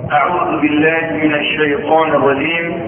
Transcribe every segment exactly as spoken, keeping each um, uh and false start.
أعوذ بالله من الشيطان الرجيم.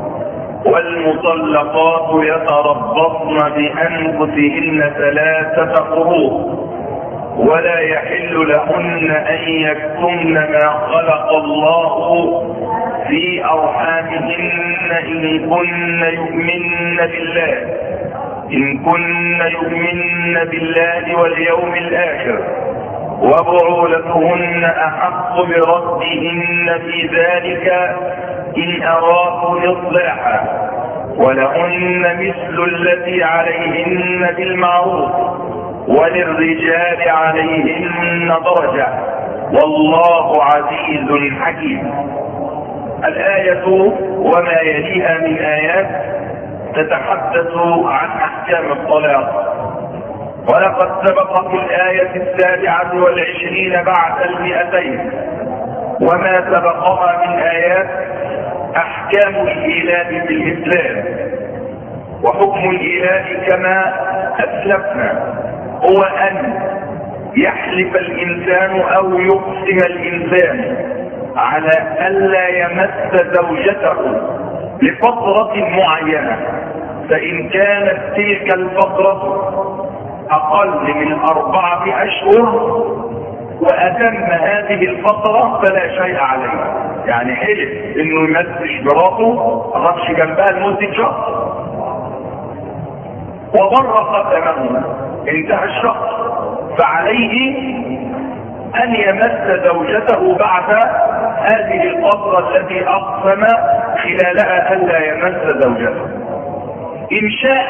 والمطلقات يتربصن بأنفسهن ثلاثة قروء ولا يحل لهن أن يكتمن ما خلق الله في أرحامهن إن كن يؤمن بالله إن كن يؤمن بالله واليوم الآخر وبعولتهن أحق بردهن في ذلك إن أرادوا إصلاحا ولهن مثل الذي عليهن بالمعروف وللرجال عليهن درجة والله عزيز حكيم. الآية وما يليها من آيات تتحدث عن أحكام الطلاق، ولقد سبق في الآية السابعة والعشرين بعد المئتين وما سبقها من آيات أحكام الإيلاء بالإسلام. وحكم الإيلاء كما أسلفنا هو أن يحلف الإنسان أو يقسم الإنسان على ألا يمس زوجته لفترة معينة، فإن كانت تلك الفترة أقل من أربعة أشهر وأتم هذه الفترة فلا شيء عليه. يعني حلف إنه يمسش مراته رفش جنبها لمدة شهر وبر قدمه انتهى الشهر، فعليه أن يمس زوجته بعد هذه الفترة التي أقسم خلالها ألا يمس زوجته. إن شاء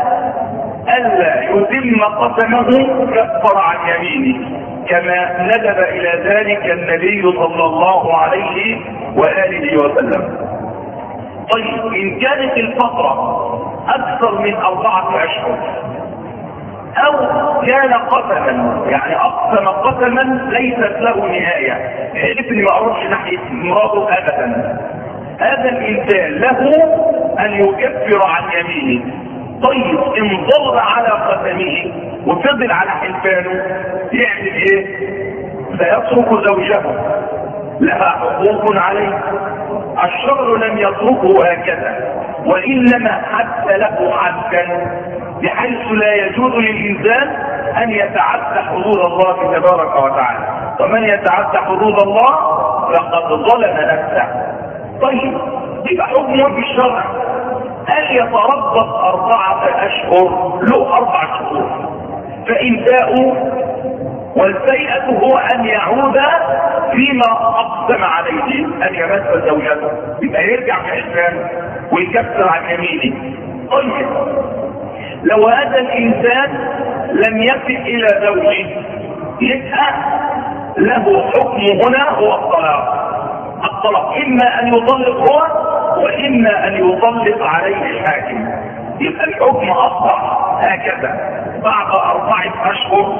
ألا يتم قسمه كفر عن يمينه كما ندب إلى ذلك النبي صلى الله عليه وآله وسلم. طيب إن كانت الفترة أكثر من أربعة أشهر أو كان قسما، يعني أقسم قسما ليست له نهاية، حلفني ما أروحش ناحية مراته أبدا، هذا الإنسان له أن يكفر عن يمينه. طيب إن ضل على قسمه وفضل على حلفانه يعمل إيه؟ سيترك زوجه، لها حقوق عليه. الشرع لم يتركه هكذا، وإنما حتى له حدا بحيث لا يجوز للإنسان أن يتعدى حدود الله تبارك وتعالى، ومن يتعدى حدود الله فقد ظلم نفسه. طيب يبقى حكمه بالشرع أن يتربص أربعة أشهر، له أربع شهور، فإن باءوا والسيئة هو أن يعود فيما أقسم عليه أن يمس زوجته، يبقى يرجع بحسنه ويكفر عن يمينه. طيب لو هذا الإنسان لم يصل إلى زوجه يبقى له حكم هنا هو الطلاق. الطلاق إما أن يطلق هو وإما أن يطلق عليه الحاكم. يبقى الحكم أصبح هكذا بعد أربعة أشهر،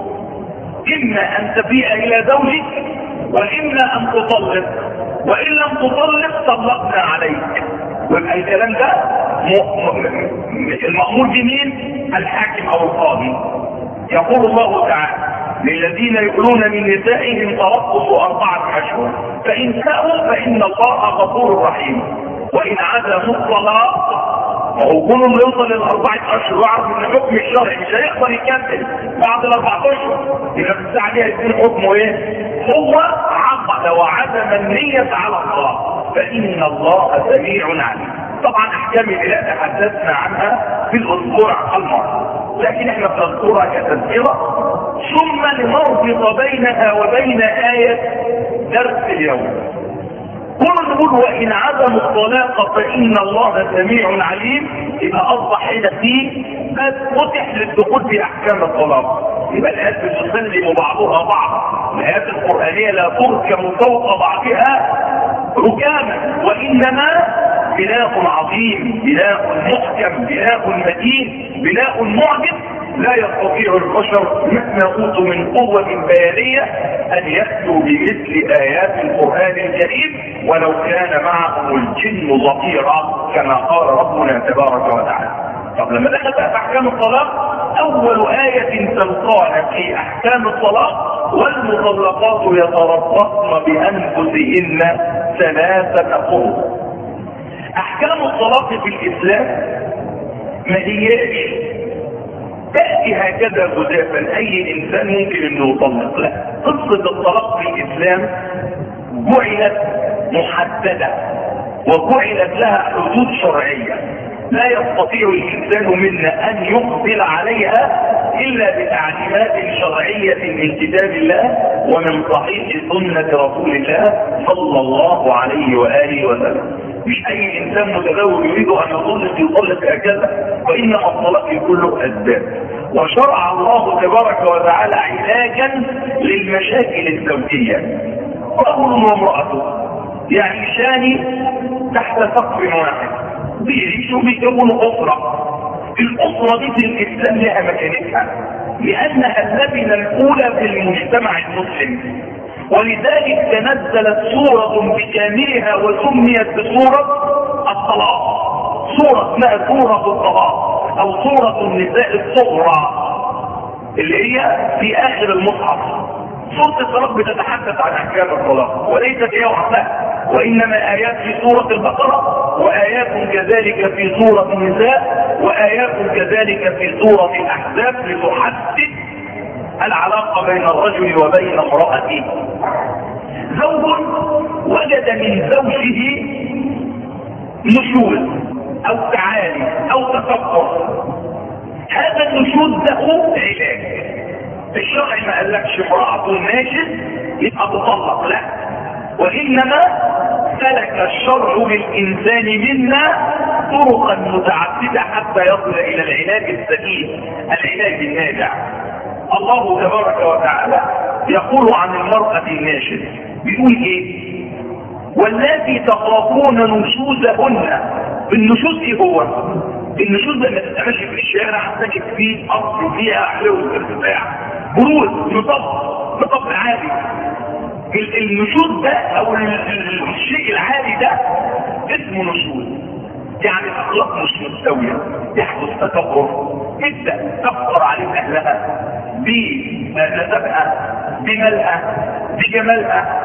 إما أن تبيع إلى زوجك وإما أن تطلق، وإن لم تطلق طلقنا عليك. ويبقى الكلام ده المأمور بمين؟ الحاكم أو القاضي. يقول الله تعالى للذين يؤلون من نسائهم تربص أربعة أشهر فإن فاءوا فإن الله غفور رحيم وإن عزموا الطلاق. وهو كل ما يوصل للأربعة أشهر ويعرف إن حكم الشرع مش هيقدر يكمل بعد الأربعة أشهر، يبقى في الساعة دي هيكون حكمه إيه؟ هو عقد وعزم النية على الطلاق، فإن الله سميع عليم. طبعا أحكام الإله تحدثنا عنها في الأسبوع الماضي، لكن احنا بنذكرها كتذكرة ثم لنربط بينها وبين آية درس اليوم. كل نقول وإن عزموا الطلاق فإن الله سميع عليم، يبقى أصبح هنا فيه بس فتح للدخول في أحكام الطلاق. يبقى الآيات بتسلم بعضها بعض، الآيات القرآنية لا تركب فوق بعضها ركاما، وإنما بناء عظيم، بناء محكم، بناء متين، بناء معجز لا يستطيع البشر مهما اوتوا من قوة بيانية ان يأتوا بمثل ايات القرآن الكريم ولو كان معهم الجن ظهيرا كما قال ربنا تبارك وتعالى. طب لما دخلت في احكام الطلاق، اول آية تلقانا في احكام الطلاق والمطلقات يتربصن بانفسهن ثلاثة قروء. احكام الطلاق في الاسلام ما هياش تأتي هكذا جزافا اي انسان ممكن انه يطلق، لا، قصة الطلاق في الاسلام جعلت محددة وجعلت لها حدود شرعية لا يستطيع الانسان منا ان يقبل عليها الا بتعليمات شرعية من كتاب الله ومن صحيح سنة رسول الله صلى الله عليه وآله وسلم. مش اي انسان متزوج يريد ان يطلق يطلق هكذا، وانما الطلاق كله اسباب. وشرع الله تبارك وتعالى علاجا للمشاكل الزوجية. رجل وامرأة يعيشان تحت سقف واحد، بيعيشوا بيكونوا أسرة. الأسرة دي في الإسلام لها مكانتها لأنها اللبنة الأولى في المجتمع المسلم، ولذلك تنزلت سورة بكاملها وسميت بسورة الطلاق. سورة اسمها سورة الطلاق أو سورة النساء الصغرى اللي هي في آخر المصحف. سورة الطلاق بتتحدث عن احكام الطلاق وليست هي وحدها، وانما ايات في سورة البقرة وايات كذلك في سورة النساء وايات كذلك في سورة الاحزاب لتحدد العلاقة بين الرجل وبين امرأته. زوج وجد من زوجه نشوز او تعالي او تفكر، هذا النشوز له علاج. الشرع ما قالكش امرأة ناشز يبقى تطلق، لا، وانما سلك الشرع للانسان منا طرقا متعددة حتى يصل الى العلاج السليم، العلاج الناجع. الله تبارك وتعالى يقول عن المرأة الناشز، بيقول ايه؟ واللاتي تخافون نشوزهن. النشوز ايه هو؟ النشوز لما تبقى ماشي في الشارع تجد فيه ارض فيها حلو الارتفاع، بروز، نطب نطب عالي. النشوز ده او الشيء العالي ده اسمه نشوز، يعني الاخلاق مش مستويه، يحدث تكبر، تبدا تفخر عليه اهلها بنسبها بمالها بجمالها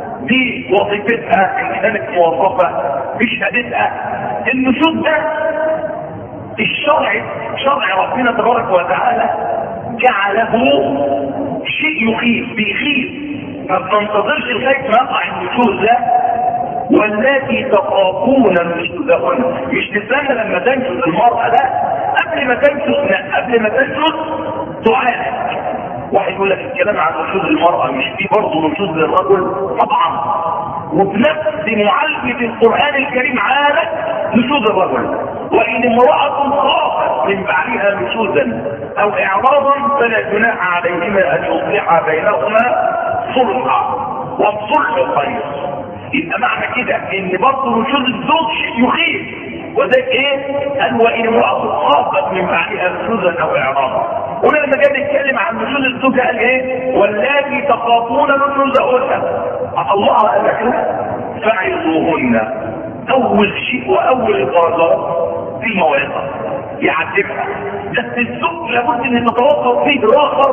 بوظيفتها ان كانت موظفه بشهادتها. النشوز ده الشرع شرع ربنا تبارك وتعالى جعله شيء يخيف، بيخيف، ما بننتظرش لغايه ما يقع النشوز ده. واللاتي تخافون نشوزهن، مش تستنى لما تنشز المرأة ده، قبل ما تنشز، لا، قبل ما تنشز تعالج. واحد يقول لك الكلام عن نشوز المرأة مش في برضه نشوز للرجل؟ طبعا، وبنفس معالجة القرآن الكريم عالج نشوز الرجل. وإن امرأة خافت من بعدها نشوزا أو إعراضا فلا جناح عليهما أن يصلحا بينهما صلحا، والصلح خير. يبقى معنى كده إن برضه نشوز الزوج شيء يخيف، وده إيه؟ قال وإن امرأة خافت من بعدها نشوزا أو إعراضا. ولما جاء نتكلم عن نشوز الزوج قال إيه؟ واللاتي تخافون نشوزهن. الله قال لك فعظوهن. اول شيء واول الدرجات في الموعظه يعذبها، بس الزوج لابد ان يتوقف فيه اخر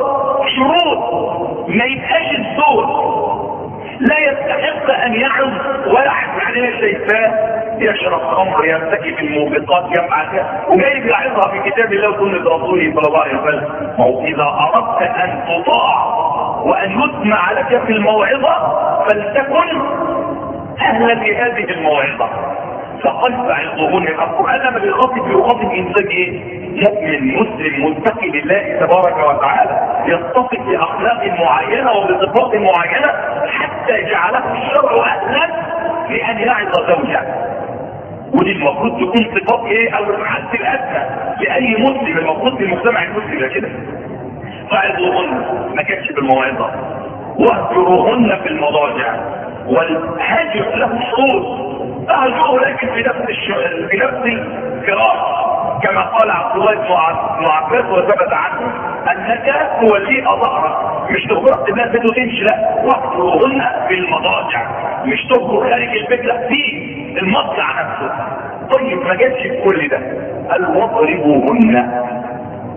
شروط. ما يبقاش الزوج لا يستحق ان يعظ واحد عليه شايفاه يشرب خمر يرتكب الموبقات يفعل كذا وجايب يعظها في كتاب الله وسنه رسوله صلى الله عليه وسلم. اذا اردت ان تطاع وان يسمع لك في الموعظه فلتكن اهلا لهذه الموعظه. فقد فعظوهن. القران لما بيخاطب بيخاطب انسان ايه؟ مؤمن مسلم متقي لله تبارك وتعالى، يتصف باخلاق معينه وبصفات معينه حتى جعله الشرع اهلا لان يعظ زوجه. ودي المفروض تكون صفات ايه؟ او الحد الادنى لاي مسلم، المفروض في المجتمع المسلم كده. فعظوهن ما كانش بالموعظه، واهجروهن في المضاجع. والهجر له شروط، اهجره لكن في نفس في نفس الفراش كما قال عبد الله بن عباس وثبت عنه انك توليها ظهرك، مش تخرج الناس تمشي، لا، واهجروهن في المضاجع، مش تخرج خارج البيت، لا، في المضجع نفسه. طيب ما جاتش كل ده، قال واضربوهن.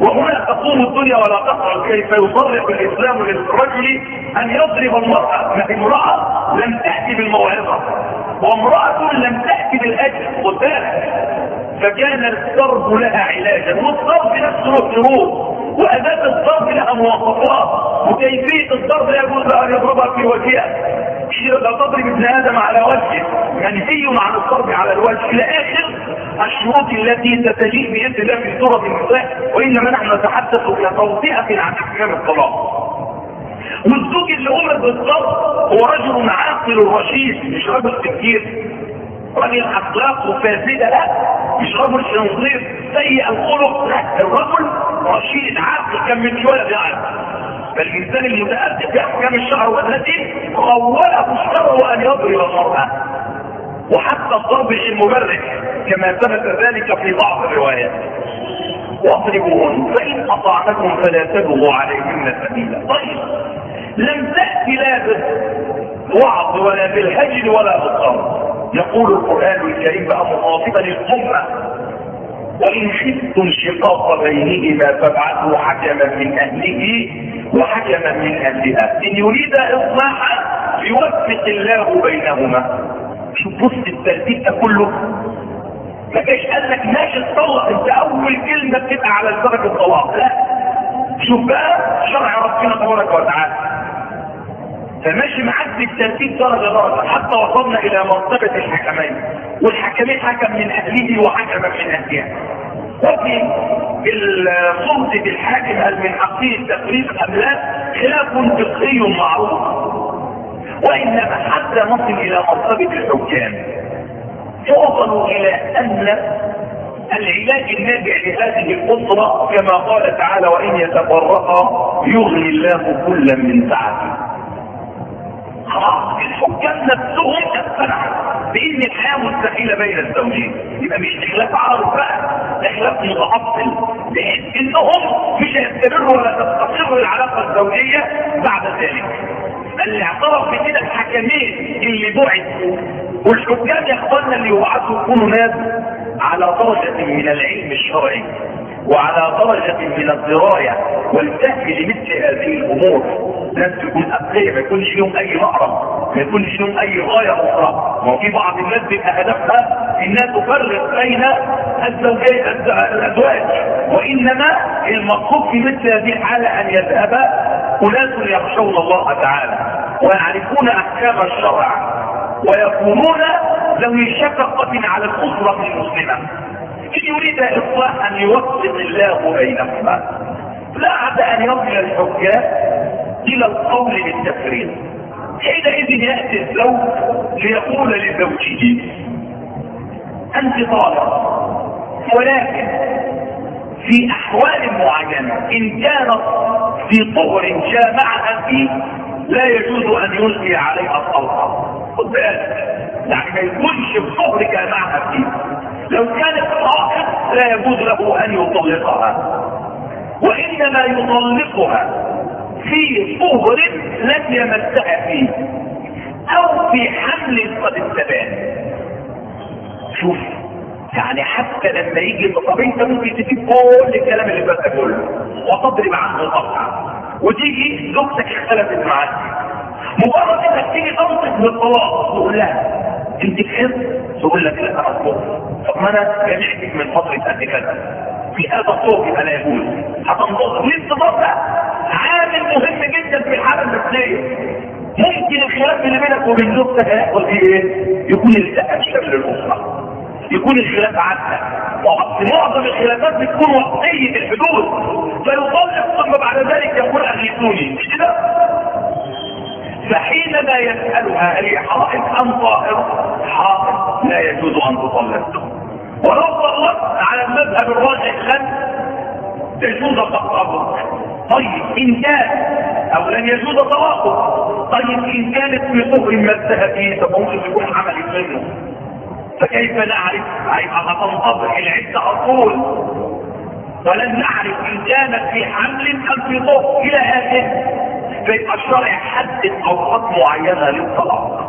وهنا تقوم الدنيا ولا تقرأ كيف يصرح الإسلام للرجل أن يضرب المرأة. ما امرأة لم تأتي بالموعظة وامرأة لم تأتي بالأجل قدامك، فكان الضرب لها علاجا، والضرب نفسه شروط وأداة الضرب لها مواصفات، وكيفية الضرب لا يجوز أن يضربها في وجهها. لا تضرب ابن آدم على وجهه، منهي عن الضرب على الوجه إلى آخر الشروط التي تتجيء بإذن الله في سورة النساء. وإنما نحن نتحدث كتوضيحة عن أحكام الطلاق. والزوج اللي أمر بالضرب هو رجل عاقل رشيد، مش رجل تفكير، رجل أخلاقه فاسدة، لا، مش رجل شنصير سيء الخلق، لا، الرجل رشيد عاقل كان من شوية يعني. فالإنسان المتأدب بأحكام الشرع والتي خوله الشرع أن يضرب المرأة، وحتى الضرب المبرح كما ثبت ذلك في بعض الروايات. واضربوهن فإن أطعنكم فلا تبغوا عليهن سبيلا. طيب، لم تأتي لا بالوعظ ولا بالهجر ولا بالضرب. يقول القرآن الكريم بقى مخاطبا للأمة: وإن خفتم شقاق بينهما فابعثوا حكما من أهله وحكما من أهلها إن يريد إصلاحا يوفق الله بينهما. شوف بص الترتيب ده كله، ما جاش قال لك ماشي تطلق انت اول كلمه بتبقى على درجه الطلاق، لا، شوف بقى شرع ربنا تبارك وتعالى فماشي معاك بالترتيب درجه درجه حتى وصلنا الى مرتبه الحكمين، والحكمين حكم من اهله وحكم من اهلها. وفي السلطه الحاكم هل من حقه التقريب ام لا خلاف فقهي معروف، وانما حتى نصل الى مرتبه الحكام وصلوا الى ان العلاج الناجع لهذه الاسره كما قال تعالى: وان يتفرقا يغني الله كلا من سعته. خلاص الحكام نفسهم اقتنعوا بان الحياه مستحيله بين الزوجين، يبقى مش خلاف عارض بقى، ده خلاف متعطل، بحيث انهم مش هيستمروا ولا تستقر العلاقه الزوجيه بعد ذلك. اللي اعترف بكده الحكمين اللي بعثوا، والحكام يا اخواننا اللي يبعثوا يكونوا ناس على درجه من العلم الشرعي وعلى درجه من الدرايه والفهم لمثل هذه الامور. ناس تكون ابقيه، ما يكونش لهم اي مأرب، ما يكونش لهم اي غايه اخرى. وفي بعض الناس بيبقى هدفها انها تفرق بين الزوجين الازواج، وانما المقصود في مثل هذه الحاله ان يذهب اناس يخشون الله تعالى ويعرفون احكام الشرع ويكونون ذوي شفقه على الاسره المسلمه. ان يريد اصلاح ان يوفق الله بينهما، لا عد ان يصل الحكام الى القول بالتفريط. حينئذ ياتي الزوج ليقول لزوجه: انت طالق، ولكن في احوال معينه ان كانت في طهر جامعها فيه لا يجوز ان يلقي عليها الطلقه. خد بالك، يعني ما يكونش في طهر جامعها فيه. لو كانت حائض لا يجوز له ان يطلقها، وانما يطلقها في طهر لم يمسها فيه او في حمل قد استبان. شوف يعني حتى لما يجي طب انت ممكن تجيب كل الكلام اللي بس كله وتضرب عنه القطع، وتيجي زوجتك اختلفت معاك، مجرد انك تيجي تنطق بالطلاق تقول لها انت كذب، تقول لك لا انا اطلق. طب ما انا جمعتك من فتره قد كذا في هذا الطرق يبقى لا يجوز. هتنتظر الانتظار ده عامل مهم جدا في الحاله النفسيه. ممكن الخلاف اللي بينك وبين زوجتك هيحصل فيه ايه؟ يكون التأم شامل للاسره، يكون الخلاف عادة. معظم الخلافات بتكون وقتية الحدود، فيطلق ثم بعد ذلك يقول اغيثوني، مش كده؟ فحينما يسألها هل هي حائض ام طاهر؟ حائض، لا يجوز ان تطلق. ولو طلقت على المذهب الراجح لن تجوز تطلق. طيب ان كان او لن يجوز طلاقه. طيب ان كانت في طهر مسها فيه فممكن تكون عملت منه، فكيف نعرف؟ هيبقى هتنتظر العده اطول ولن نعرف ان كانت في حمل ام في طهر الى اخره. فيبقى الشرع حدد اوقات معينه للطلاق.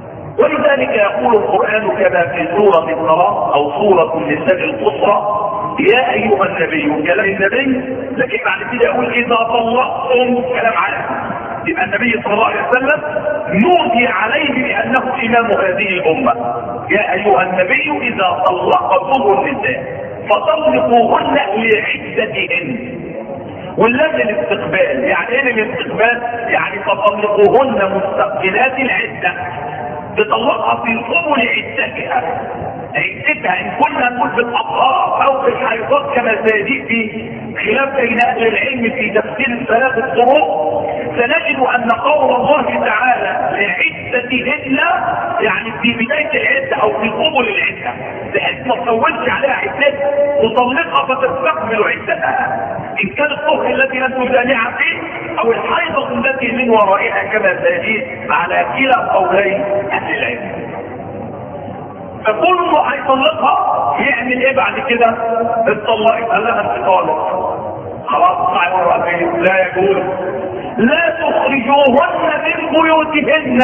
ولذلك يقول القرآن كما في سورة الطلاق أو سورة النساء القصرى: يا ايها النبي كلام النبي، لكن بعد كده يقول اذا طلقتم كلام عام. يبقى النبي صلى الله عليه وسلم نودي عليه بانه امام هذه الامه. يا ايها النبي اذا طلقتم النساء فطلقوهن لعدتهن. واللام للاستقبال. يعني ايه الاستقبال؟ يعني فطلقوهن مستقبلات العده، تطلقها في قبل عدتها. عدتها ان كنا نقول في الاطهار او في الحيضات كما سيجيء في خلاف بين اهل العلم في تفسير الثلاث الطرق، سنجد ان قول الله تعالى لعدتهن يعني في بدايه العده او في قبل العده، بحيث ما تطولش عليها عدتها، تطلقها فتستقبل عدتها ان كان الطهر الذي لم تجامع فيه او الحيضه التي من ورائها كما سيجيء على كلا قولي اهل العلم. فكل انه هيطلقها يعمل ايه بعد كده؟ اتطلقت قال لها انت طالق خلاص اطلعي بره البيت، لا يجوز. لا تخرجوهن من بيوتهن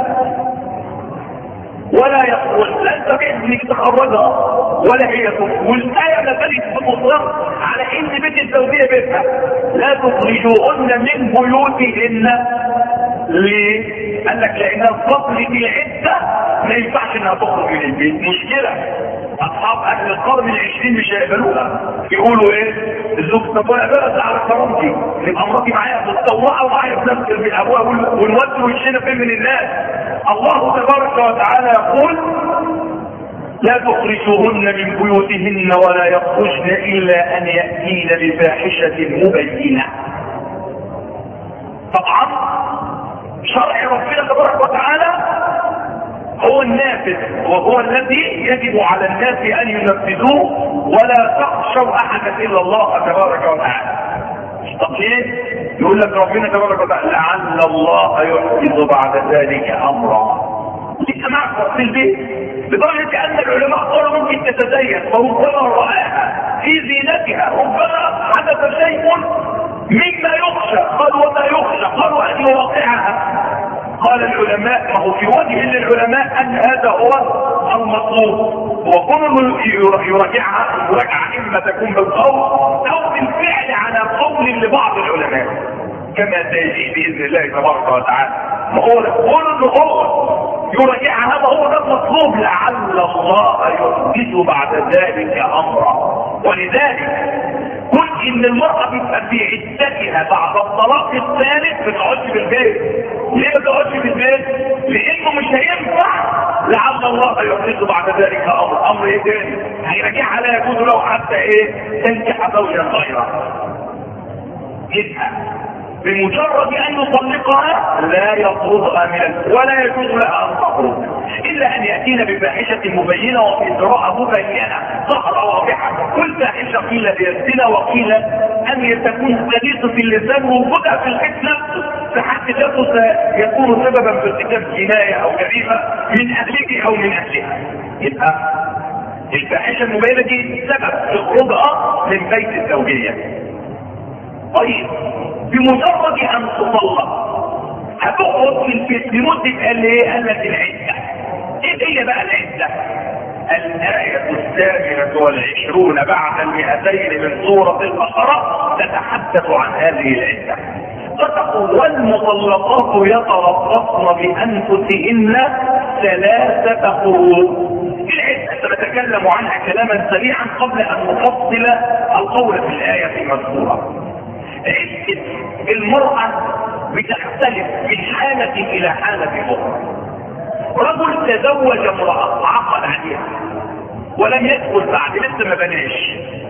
ولا يخرج، لا انت باذنك تخرجها ولا هي تخرج. والايه نزلت بمصر على ان بيت الزوجيه بيتها. لا تخرجوهن من بيوتهن. ليه؟ قال لك لان الفصل في العده ما ينفعش انها تخرج من البيت. مشكله اصحاب اهل القرن العشرين مش هيقبلوها، يقولوا ايه؟ الزوج طب انا بقى على كرامتي، يبقى مراتي معايا متطوعه ومعايا في نفس البيت، ابوها ونودي وشنا فين من الناس. الله تبارك وتعالى يقول لا تخرجوهن من بيوتهن ولا يخرجن الا ان ياتين بفاحشه مبينه. طبعا شرع ربنا تبارك وتعالى هو النافذ وهو الذي يجب على الناس ان ينفذوه، ولا تخشوا احدا الا الله تبارك وتعالى. طب ليه؟ يقول لك ربنا تبارك وتعالى لعل الله يحدث بعد ذلك امرا. لسه معك في البيت لدرجه ان العلماء قالوا ممكن تتزين وربما رآها في زينتها، ربما حدث شيء مما يخشى. قالوا وما يخشى؟ قالوا ان يوقعها. قال العلماء ما هو في وجه للعلماء ان هذا هو المطلوب، وكل يراجعها مراجعه اما تكون بالقول او بالفعل على قول لبعض العلماء كما سيجي باذن الله تبارك وتعالى. ما هو كل هو يراجعها، هذا هو ده المطلوب. لعل الله يحدث بعد ذلك امرا. ولذلك كل ان المرأة بتبقى في عدتها بعد الطلاق الثالث ما تقعدش في البيت. ليه ما تقعدش في البيت؟ لانه مش هينفع لعل الله يحدث بعد ذلك امر. امر ايه تاني؟ هيراجعها لا يجوز له حتى ايه؟ تنكح زوجا غيره. يبقى بمجرد ان يطلقها لا يطردها من ولا يجوز لها ان تخرج الا ان ياتينا بفاحشه مبينه وفي قراءه مبينه ظهر واضحه. كل فاحشه قيل هي الزنا وقيل ان تكون سليطه اللسان ووجودها في الحس نفسه فحتى ذاته يكون سببا في ارتكاب جنايه او جريمه من اهله او من اهلها. يبقى الفاحشه المبينه دي سبب في خروجها من بيت الزوجيه. طيب بمجرد ان تطلق هتخرج من البيت لمده قال ايه؟ قال لك العده. ايه هي بقى العده؟ الايه الثامنه والعشرون بعد المئتين من سوره البقره تتحدث عن هذه العده. فتقول والمطلقات يتربصن بانفسهن ثلاثه قروء. العده سنتكلم عنها كلاما سريعا قبل ان نفصل القول في الايه المذكوره. عدة المرأة بتختلف من حالة إلى حالة أخرى. رجل تزوج امرأة عقد عليها ولم يدخل بعد لسه ما بناش،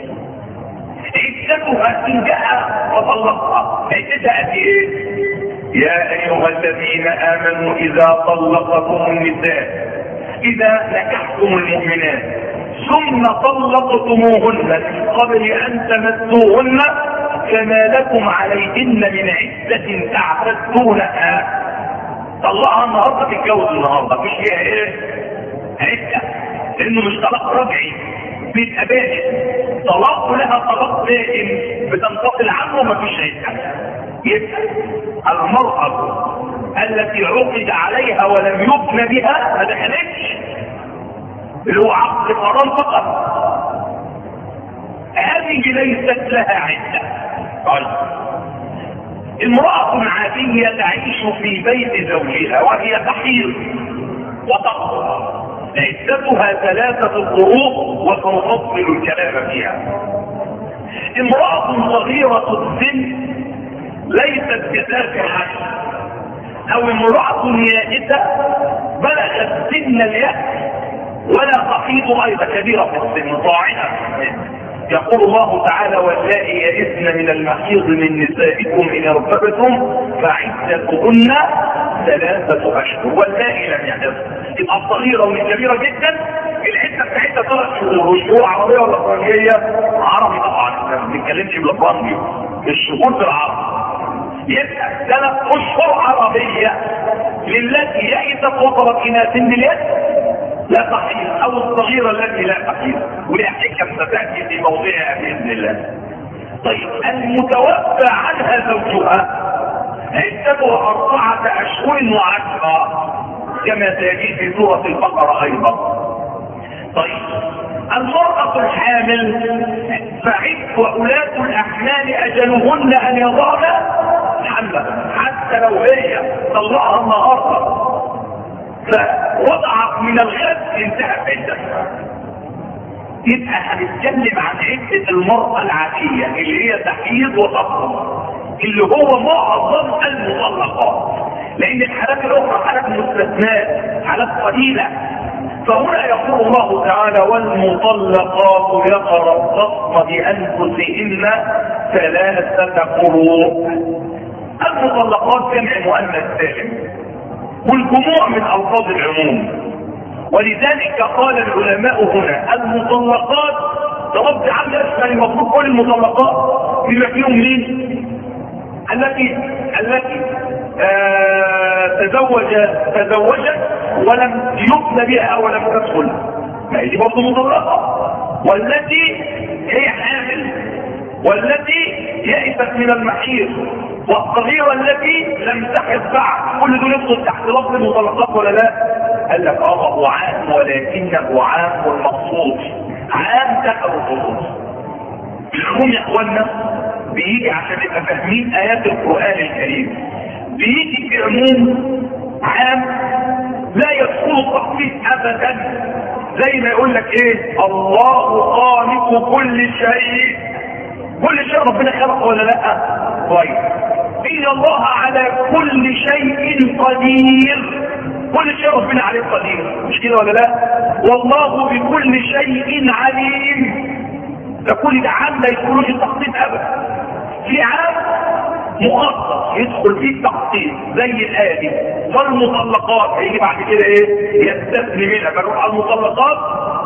عدتها إن جاء فطلقها عدتها قد إيه؟ يا أيها الذين آمنوا إذا طلقتم النساء إذا نكحتم المؤمنات ثم طلقتموهن من قبل أن تمسوهن فما لكم عليهن من عدة تعتدونها. طلقها النهارده تتجوز النهارده مش هي ايه؟ عدة، لانه مش طلاق رجعي بيبقى بائن. طلاق لها طلاق بائن بتنفصل عنه مفيش عدة. يبقى المرأة التي عقد عليها ولم يبن بها ما دخلتش اللي هو عقد قرار فقط. هذه ليست لها عدة. طيب امرأة عادية تعيش في بيت زوجها وهي تحيض وتطهر، عدتها ثلاثة قروء وسنفصل الكلام فيها. امرأة صغيرة السن ليست بذات حمل، او امرأة يائسة بلغت سن اليأس ولا تحيض ايضا، كبيرة في السن طاعنة في السن. يقول الله تعالى: واللائي يئسن من المحيض من نسائكم ان ارتبتم فعدتهن ثلاثة اشهر واللائي لم يحضن. يبقى الصغيرة والكبيرة جدا العدة بتاعتها ثلاث شهور. والشهور عربية ولا فرنجية؟ عربي طبعا، احنا ما بنتكلمش بالفرنجي، الشهور في العرب. يبقى ثلاث اشهر عربية للتي يئست وصلت الى سن اليأس لا تحيض، او الصغيرة التي لا تحيض، ولها حكم ستأتي في موضعها بإذن الله. طيب المتوفى عنها زوجها عدتها أربعة أشهر وعشرة كما سيجي في سورة البقرة أيضا. طيب المرأة الحامل فعد وأولاة الأحمال أجلهن أن يضعن حملها، حتى لو هي طلعها النهارده فوضعت من الغد انتهت عدتها. يبقى هنتكلم عن عدة المرأة العادية اللي هي تحيض وتطهر، اللي هو معظم المطلقات، لان الحالات الاخرى حالات مستثناء، حالات قليلة. فهنا يقول الله تعالى: والمطلقات يتربصن بانفسهن ثلاثة قروء. المطلقات جمع مؤنث سالم، والجموع من الفاظ العموم، ولذلك قال العلماء هنا المطلقات ترد عن اسمها، المفروض كل المطلقات بما فيهم مين؟ التي التي آه تزوج تزوجت ولم يبن بها او لم تدخل، ما هي دي برضه مطلقه، والتي هي حامل، والتي يئست من المحيض، والصغيرة التي لم تحض بعد. كل دول يدخل تحت لفظ المطلقات ولا لا؟ قال لك اه هو عام، ولكنه عام والمقصود عام دخل الخصوص. العموم يا اخوانا بيجي عشان نبقى فاهمين ايات القرآن الكريم، بيجي في عموم عام لا يدخل التخصيص ابدا. زي ما يقول لك ايه؟ الله خالق كل شيء. كل شيء ربنا خلقه ولا لا؟ طيب ان الله على كل شيء قدير، كل شيء ربنا عليه قدير، مش كده ولا لا؟ والله بكل شيء عليم. ده كل ده عام لا يدخلوش التخطيط ابدا. في عام مخصص يدخل فيه التخطيط زي الآية دي، فالمطلقات هيجي بعد كده ايه؟ يستثني منها، فنروح المطلقات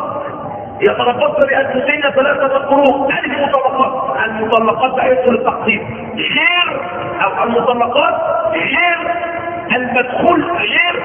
يتربصن بأنفسهن ثلاثة قروء. هذه المطلقات، المطلقات بقى يدخل التخطيط غير، او المطلقات غير المدخول، غير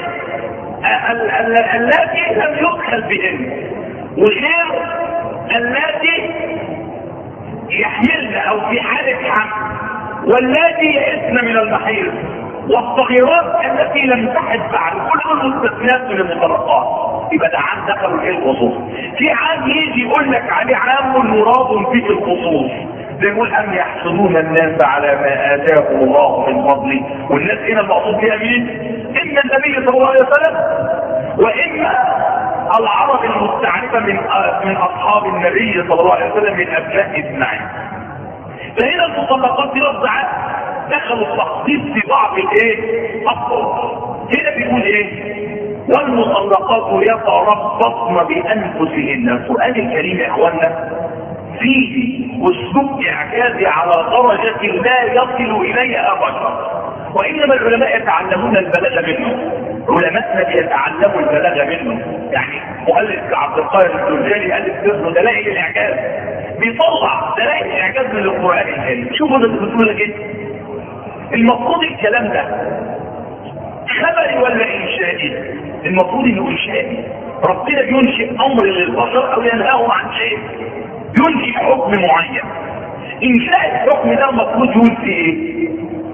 التي لم يدخل بهن، وغير التي يحملن او في حالة حمل، والتي يئسن من المحيض، والصغيرات التي لم تحد بعد. كل دول مستثنات من المطلقات. يبقى ده عام دخلوا فيه الخصوص. في عام يجي يقول لك عليه عام مراد فيه الخصوص، زي يقول أم يحسدون الناس على ما آتاهم الله من فضله. والناس هنا المقصود بها مين؟ إما النبي صلى الله عليه وسلم، وإما العرب المستعرفة من من أصحاب النبي صلى الله عليه وسلم من أبناء إسماعيل. فهنا المطلقات دي لفظ عام دخلوا التخصيص في بعض الايه؟ الطرق. هنا بيقول ايه؟ والمطلقات يتربصن بانفسهن. القرآن الكريم يا اخوانا فيه اسلوب اعجازي على درجة لا يصل اليها بشر، وانما العلماء يتعلمون البلاغة منه. علماءنا بيتعلموا البلاغة منه. يعني مؤلف عبد القاهر الجرجاني الف له دلائل الاعجاز، بيطلع دلائل الاعجاز من القرآن الكريم. شوفوا ده بتقول لك ايه؟ المفروض الكلام ده خبري ولا انشائي؟ المفروض انه انشائي. ربنا ينشئ امر للبشر او ينهاهم عن شيء، ينشئ حكم معين. انشاء الحكم ده المفروض يقول في ايه؟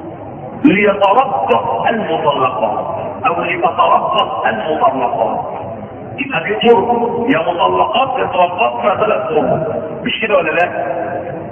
ليتربص المطلقات او لتتربص المطلقات. يبقى في طرق يا مطلقات يتربصن ثلاث طرق، مش كده ولا لا؟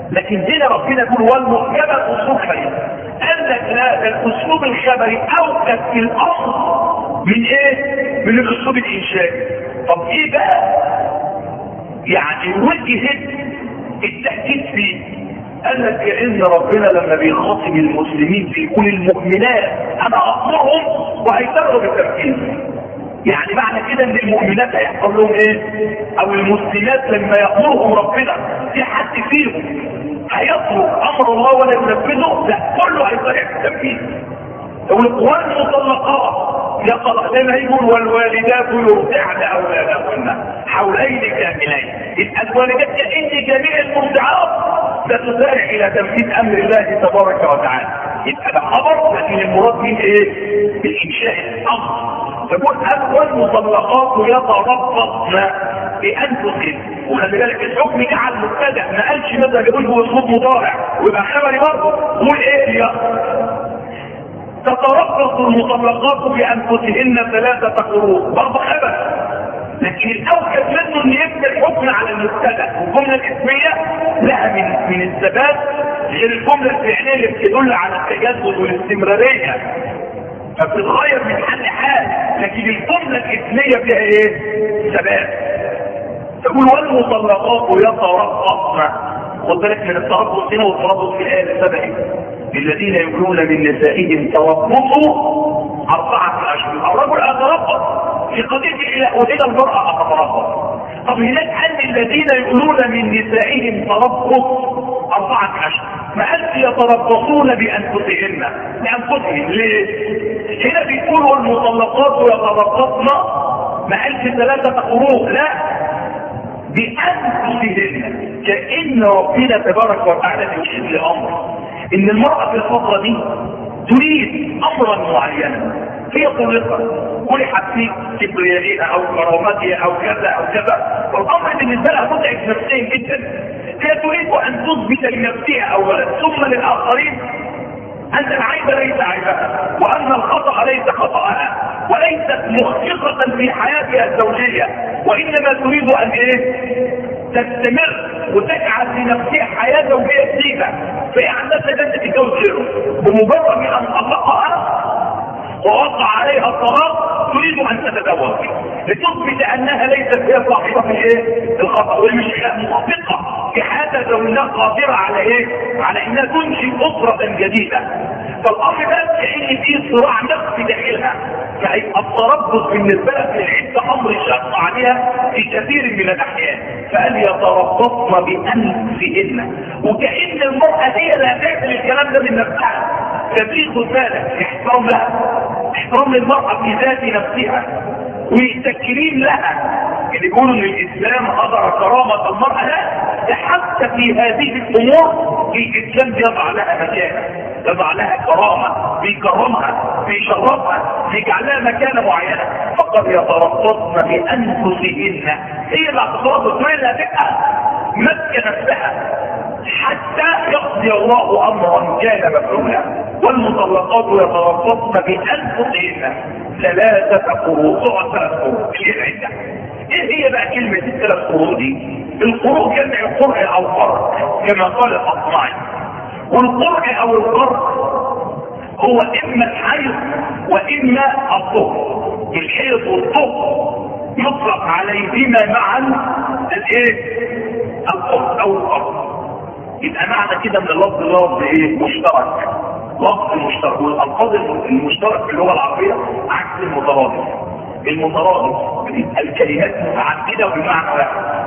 لكن هنا ربنا يقول والمحكمة اصول خير. قال لك لا، ده الاسلوب الخبري اوكد في الاصل من ايه؟ من الاسلوب الانشائي. طب ايه بقى يعني وجه التأكيد فيه؟ قال لك كأن ربنا لما بيخاطب المسلمين بيقول المؤمنات انا امرهم وهيتروا بالتركيز. يعني معنى كده ان المؤمنات هيحصل لهم ايه؟ او المسلمات لما يأمرهم ربنا في حد فيهم هيطلب امر الله ولا ينفذه؟ لا، كله هيطلع في التنفيذ. والقرآن المطلقات يقرأ زي ما يقول والوالدات يرضعن اولادهن حولين كاملين. يبقى الوالدات كأن جميع المرضعات ستسارع الى تنفيذ امر الله تبارك وتعالى. يبقى ده خبر، لكن المراد من ايه؟ بالانشاء الامر. تقول اول مطلقات يتربصن بانفسهن. وخلي بالك الحكم جعل مبتدأ، ما قالش مثلا يقول هو صوت مضارع ويبقى خبري برضه. قول ايه يا تتربص المطلقات بانفسهن ثلاثة قروء، برضه خبر. لكن الاوكد منه ان يبني الحكم على المبتدأ، والجمله الاسميه لها من من الثبات غير الجمله الفعليه اللي بتدل على التجدد والاستمراريه، فبتتغير من حال لحال. لكن الجمله الاسميه فيها ايه؟ ثبات. تقول والمطلقات يتربصن. خد بالك من التربص هنا والتربص في الايه اللي سبقت. الذين يقولون من نسائهم تربصوا اربعه اشهر. الرجل اتربص في قضيه الى وإلى المراه اتربص. طب هناك قال الذين يقولون من نسائهم تربص اربعه اشهر، ما قالش يتربصون بانفسهن بانفسهم. ليه؟ هنا بيقولوا المطلقات يتربصن، ما قالش ثلاثه قروء، لا، بانفسهن. كأن ربنا تبارك وتعالى يشير لامر ان المرأة في الفترة دي تريد امرا معينا، هي طلقت ولحت في كبريائها او كرامتها او كذا او كذا، والامر بالنسبة لها متعب نفسيا جدا. هي تريد ان تثبت لنفسها اولا ثم للاخرين ان العيب ليس عيبها، وان الخطأ ليس خطأها، وليست مخفقة في حياتها الزوجية، وانما تريد ان ايه؟ تستمر وتجعل لنفسها حياة زوجية جديدة. فهي عندها سجنة تتجوز غيره، بمجرد ان طلقها ووقع عليها الطلاق تريد ان تتزوج لتثبت انها ليست هي صاحبة في ايه؟ الخطأ، والمش مخفقة في حياتها زوجية قادرة على ايه؟ على انها تنشئ اسرة جديدة. فالامر ده كأن فيه صراع نفسي داخلها، فهيبقى التربص بالنسبة لها في العدة امر شق عليها في كثير من الاحيان. فقال يتربصن بانفسهن، وكأن المرأة هي اللي هتعمل الكلام ده من نفسها. ففي خد بالك احترام لها، احترام للمرأة في ذات نفسها، وتكريم لها. اللي يقولوا ان الاسلام قدر كرامة المرأة، لا، حتى في هذه الامور الاسلام بيضع لها مكانة، يضع لها كرامة، بيكرمها، بيشرفها، بيجعل لها مكانة معينة. فقد يتربصن بانفسهن، هي اللي هتتربص، هي اللي هتبقى ماسكة نفسها حتى يقضي الله امرا كان مفعولا. والمطلقات يتربصن بانفسهن ثلاثة قروء، تقعد ثلاث قروء في العدة. ايه هي بقى كلمة الثلاث قروء دي؟ القروء جمع قرء او قرء كما قال الاصمعي. والقرء او القرء هو اما الحيض واما الطهر. الحيض والطهر يطلق عليهما معا الايه؟ الطهر او القرء. يبقى معنى كده ان اللفظ لفظ ايه؟ مشترك، لفظ مشترك. والالفاظ المشترك في اللغه العربيه عكس المترادف. المترادف بتبقى الكلمات متعدده وبمعنى واحد.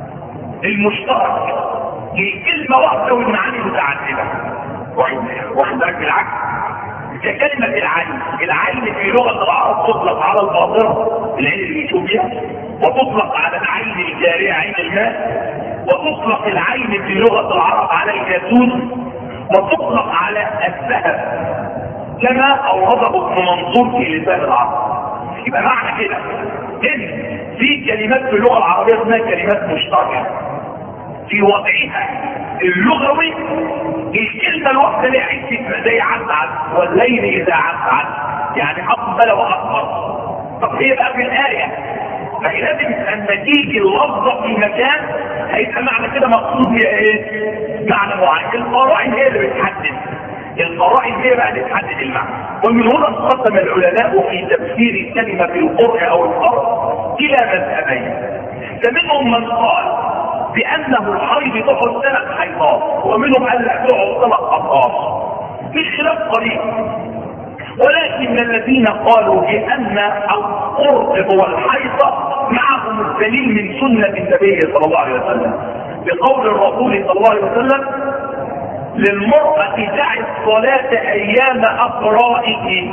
المشترك الكلمه واحده والمعاني متعدده. واخد بالك بالعكس؟ ككلمه العين، العين في لغه العرب تطلق على الباطنه العين اللي بيشوف بيها، وتطلق على العين الجاريه عين الماء، وتطلق العين في لغه العرب على الجاسوس، وتطلق على الذهب كما اوضحه ابن منصور في لسان العرب. يبقى معنى كده ان في كلمات في اللغه العربيه اسمها كلمات مشتركه في وضعها اللغوي. الكلمه الواحده ليها عده زي عسعد والليل اذا عسعد، يعني اقبل واكبر. طب هي بقى في الايه فهي لازم ان تيجي اللفظه في مكان هيبقى معنى كده مقصود هي ايه؟ معنى معين. القرائن هي اللي بتحدد، القرائن هي بقى اللي بتحدد المعنى. ومن هنا انقسم العلماء في تفسير الكلمه في القرء او القرء الى مذهبين. فمنهم من قال بانه الحيض تقعد ثلاث حيضات، ومنهم قال لا تقعد ثلاث اطهار، في خلاف قليل. ولكن الذين قالوا بان القرء هو الحيض معهم الدليل من سنه النبي صلى الله عليه وسلم، بقول الرسول صلى الله عليه وسلم: للمرأة دع الصلاة ايام اقرائه.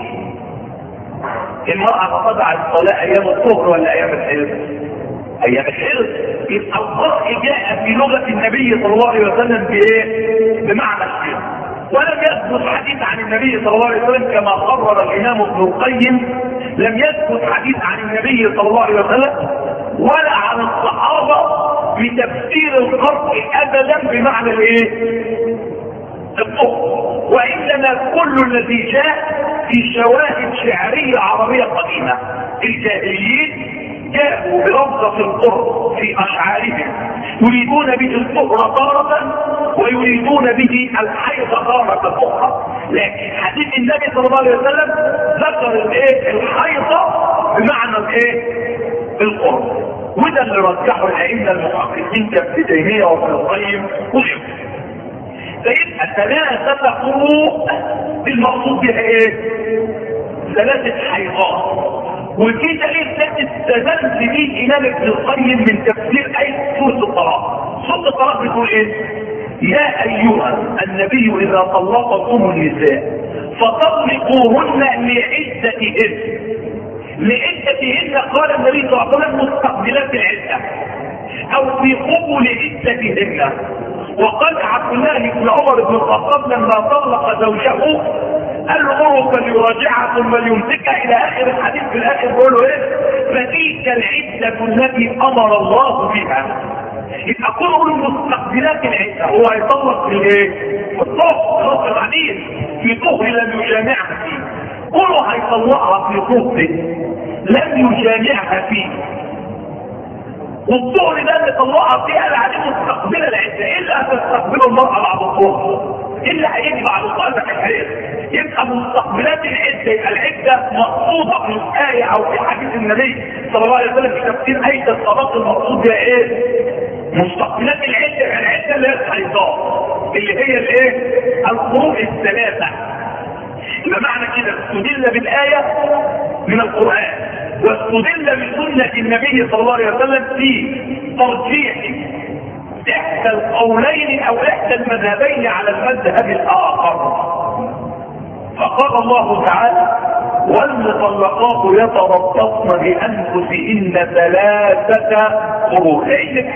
المرأة تضع الصلاة ايام الظهر ولا ايام الحيض؟ ايام الحيض. يبقى القرء جاء في لغة النبي صلى الله عليه وسلم بايه؟ بمعنى الحيض. ولم يثبت حديث عن النبي صلى الله عليه وسلم كما قرر الامام ابن القيم، لم يثبت حديث عن النبي صلى الله عليه وسلم ولا عن الصحابة بتفسير القرء ابدا بمعنى الايه؟ الطهر. وانما كل الذي جاء في شواهد شعريه عربيه قديمه. الجاهليين جاءوا بلفظه القرء في اشعارهم يريدون به الطهر تاره ويريدون به الحيض تاره اخرى، لكن حديث النبي صلى الله عليه وسلم ذكر الايه؟ الحيض بمعنى الايه؟ القرء. وده اللي رجحه الائمه المحققين كابن تيميه وابن القيم وغيرهم. فيبقى ثلاثة قروء المقصود بها ايه؟ ثلاثة حيضات. وفي دليل ثالث استدل به امام ابن القيم من تفسير ايه؟ سورة الطلاق. سورة الطلاق بتقول ايه؟ يا ايها النبي اذا طلقتم النساء فطلقوهن لعدتهن. لعدتهن قال النبي صلى الله عليه وسلم مستقبلات العدة او في قبل عدتهن. وقال عبد الله بن عمر بن الخطاب لما طلق زوجه قال له مره فليراجعها ثم ليمسكها الى اخر الحديث. في الاخر بيقول له ايه؟ فتلك العده التي امر الله بها. يبقى كل مستقبلات العده هو هيطلق في الايه؟ في الطهر. خلاص الحديث في طهر لم يجامعها فيه، كله هيطلقها في طهر لم يجامعها فيه. والطهر ده اللي طلعها فيها اللي عليه مستقبله العده، الا تستقبله المراه بعد الطهر، الا هيجي بعد الطهر الحيض. يبقى مستقبلات العده، يبقى العده مقصوده في الايه او في حديث النبي صلى الله عليه وسلم في تفسير ايه الطلاق المقصود بها ايه؟ مستقبلات العده، العده اللي هي الحيضات اللي هي الايه؟ القروء الثلاثه. يبقى معنى كده استدل بالايه من القران واستدل بسنة النبي صلى الله عليه وسلم في ترجيح احدى القولين او احدى المذهبين على المذهب الاخر. فقال الله تعالى: والمطلقات يتربصن بانفسهن ثلاثة قروء. لان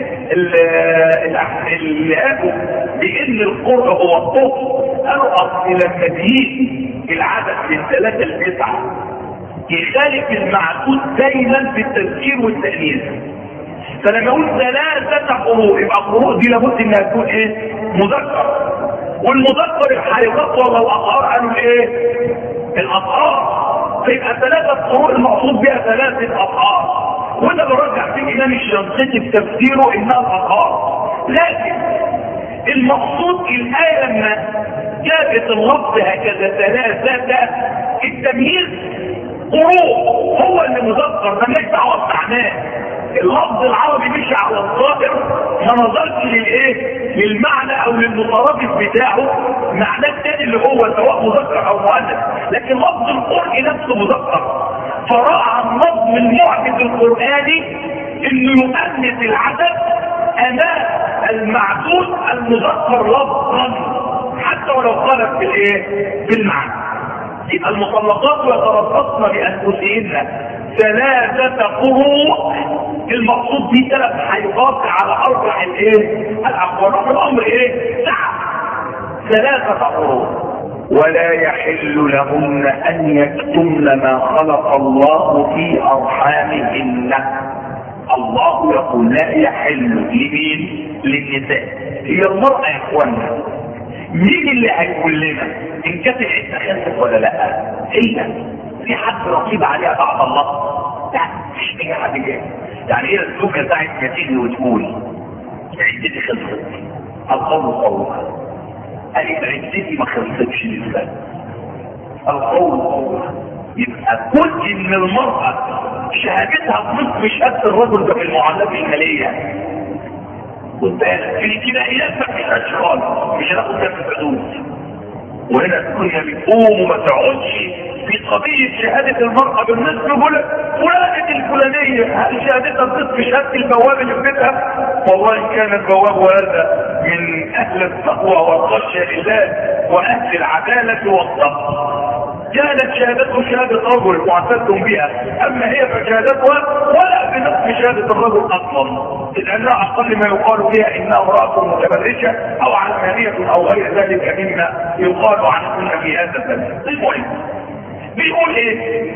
اللي قالوا بان القرء هو الطهر قالوا اصل لما تجيب العدد من ثلاثة لتسعة يخالف المعدود دايما في التذكير والتأنيث. فلما اقول ثلاثة قروء يبقى القروء دي لابد انها تكون ايه؟ مذكر. والمذكر الحيضات ولا الاطهار؟ قالوا ايه؟ الاطهار. فيبقى ثلاثة قروء المقصود بها ثلاثة اطهار. وده برجع فيه الامام الشنقيطي في تفسيره انها الاطهار. لكن المقصود الايه لما جابت اللفظ هكذا ثلاثة التمييز قروء هو اللي مذكر، مالناش دعوه بمعناه. اللفظ العربي مشي على الظاهر ما نظرش للايه؟ للمعنى او للمترادف بتاعه، معناه الثاني اللي هو سواء مذكر او مؤنث، لكن لفظ القرء نفسه مذكر. فراعى النظم المعجز القراني انه يؤنث العدد امام المعدود المذكر لفظا حتى ولو خالف في الايه؟ في المعنى. يبقى المطلقات يتربصن بانفسهن ثلاثة قروء. المقصود دي ثلاث حيضات على اربع الايه؟ الاقوال. الامر ايه؟ سعة ثلاثة قروء. ولا يحل لهن ان يكتمن ما خلق الله في ارحامهن. الله يقول لا يحل لمين؟ للنساء. هي المرأة يا اخوانا مين اللي هيقول لنا ان كانت العده خلصت ولا لا؟ هي في حد رقيب عليها بعد الله؟ لا مش اي حد جاي. يعني ايه الزوجه بتاعت ما تيجي وتقول عدتي خلصت. القول قولها، قالت عدتي ما خلصتش لسه. القول قولها، يبقى كل من المرأة شهادتها بنصف شهادة الرجل ده في المعاملات المالية. والبالغ في الجنائيات ما فيش اشغال، مش هناخد كام الحدود. وهنا كنا بنقوم وما تقعدش في قضية شهادة المرأة بالنسبة لفلانة الفلانية، هل شهادتها بنصف شهادة البواب اللي في بيتها؟ والله إن كان البواب هذا من أهل التقوى والخشية لله وأهل العدالة والضبط كانت شهادته شهادة رجل معتدتم بها، أما هي فشهادتها ولا بنصف شهادة الرجل أصلا، لأنها أقل ما يقال فيها إنها امرأة متبرجة أو علمانية أو غير ذلك مما يقال عنهن في هذا الزمن. المهم بيقول إيه؟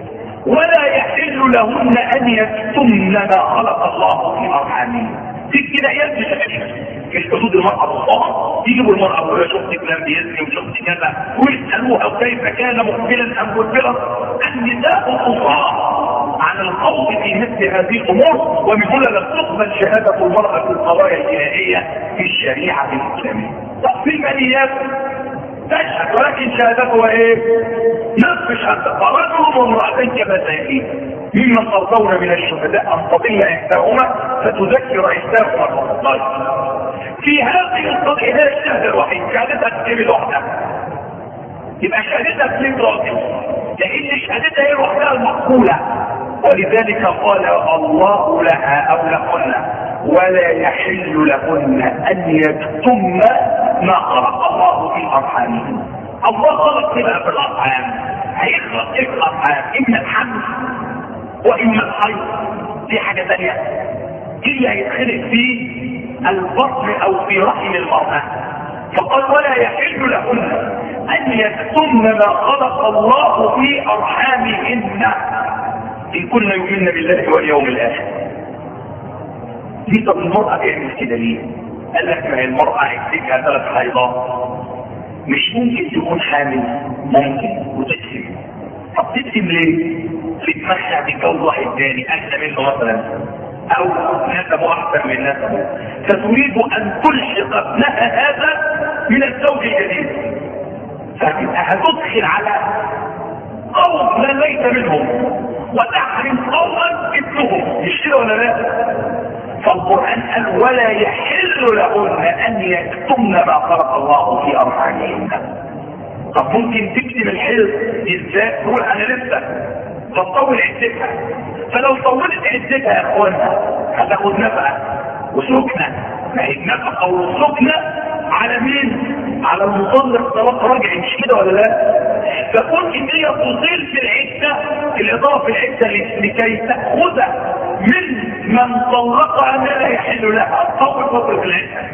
ولا يحل لهن أن يكتمن ما خلق الله في أرحامهن. دي الجنايات مش مش حدود المرأة بالطبع. يجيبوا المرأة ويقولوا شفت فلان بيزني وشفت كذا ويسألوها كيف كان مقبلا أم مدبرا. النساء قصار عن الخوض في مثل هذه الأمور، ومن هنا لم تقبل شهادة المرأة في القضايا الجنائية في الشريعة الإسلامية. طب في الماليات تشهد ولكن شهادتها ايه؟ نصف شهادة. فرجل وامرأتين كمثالين ممن ترضون من الشهداء أن تضل إحداهما فتذكر إحداهما الأخرى. في هذه القضية هي الشهادة الوحيدة، شهادتها تكتب لوحدها. يبقى شهادتها تكتب راجل، لأن شهادتها هي لوحدها المقبولة. ولذلك قال الله لها أو لهن ولا يحل لهن أن يكتمن ما خلق الله في أرحامهن. الله خلق كده في الأرحام، هيخلق ايه في الأرحام؟ إما الحمل وإما الحيض. دي حاجة ثانية اللي هيتخلق في البطن أو في رحم المرأة. فقال ولا يحل لهن أن يكتمن ما خلق الله في أرحامهن إن كن يؤمن بالله واليوم الآخر. دي طب المرأة تعمل كده ليه؟ قال لك ما هي المرأة هيكتبها ثلاث حيضات، مش ممكن تكون حامل، ممكن وتكتب. طب تكتب ليه؟ في دماغها تتجوز واحد تاني أحسن منه مثلا، أو نسبه أحسن من نسبه، فتريد أن تلحق ابنها هذا من الزوج الجديد، فتبقى هتدخل على قوم من ليس منهم وتحرم قوما ابنهم. مش كده ولا لا؟ فالقرآن قال ولا يحل لهن أن يكتمن ما خلق الله في أرحامهن. طب ممكن تكتم الحلم ازاي؟ تقول أنا لسه تطول عدتها. فلو طولت عدتها يا اخوانا هتاخد نفقة وسكنة. ما هي النفقة والسكنة على مين؟ على المطلق طلاق راجع، مش كده ولا لا؟ فكون ان هي تطيل في العدة الاضافة في العدة لكي تأخذ من من طلقها ما لا يحل لها تطول فترة العدة.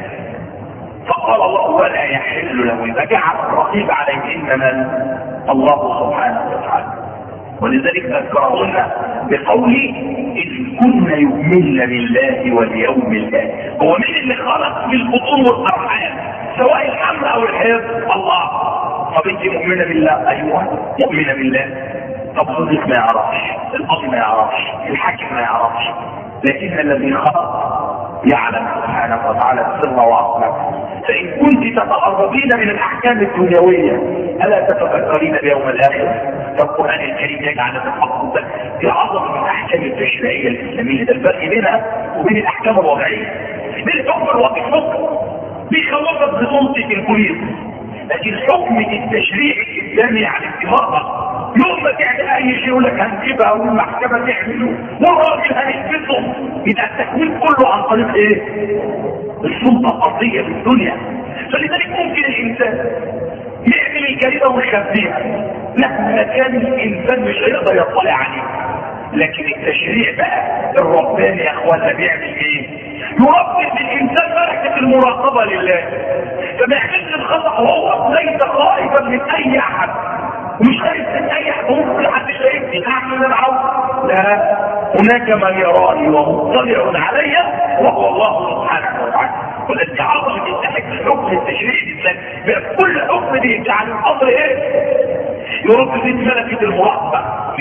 فقال الله ولا يحل له، اذا جعل الرقيب عليهن من الله سبحانه وتعالى. ولذلك ذكرهن بقوله إن كن يؤمن بالله واليوم الآخر. هو مين اللي خلق في البطون والأرحام سواء الحمل أو الحيض؟ الله. طب انت مؤمنة بالله؟ أيوة مؤمنة بالله. طب صديق ما يعرفش، القاضي ما يعرفش، الحاكم ما يعرفش، لكن الذي خلق يعلم سبحانه وتعالى السر وعقلك. فإن كنت تتقربين من الأحكام الدنيوية ألا تتفكرين بيوم الآخر؟ فالقرآن الكريم يجعل التفكر في عظمة الأحكام التشريعية الإسلامية. ده الفرق بينها وبين الأحكام الوضعية. بالحكم الوضعي حكم بيخوفك بسلطة البوليس، لكن حكم التشريع الإسلامي على الاتفاق يوم ما تعمل اي شيء يقول لك هنجيبها والمحكمه تعمله والراجل هنثبته. يبقى التكوين كله عن طريق ايه؟ السلطه القضيه في الدنيا. فلذلك ممكن الانسان يعمل الجريمه ويخبيها مهما كان الانسان مش هيقدر يطلع عليه. لكن التشريع بقى الرباني يا اخوانا بيعمل ايه؟ يربي الانسان ملكه المراقبه لله، فما يعملش الخطا وهو ليس خائفا من اي احد ومش خايف من اي حد، ممكن حد شايفني اعمل اللي انا عاوزه. لا، هناك من يراني ومطلع علي وهو الله سبحانه وتعالى. والذي عظمه يستحق الحكم التشريعي الاسلامي بكل حكم دي يجعل الامر ايه؟ يرد في ملكه المراقبه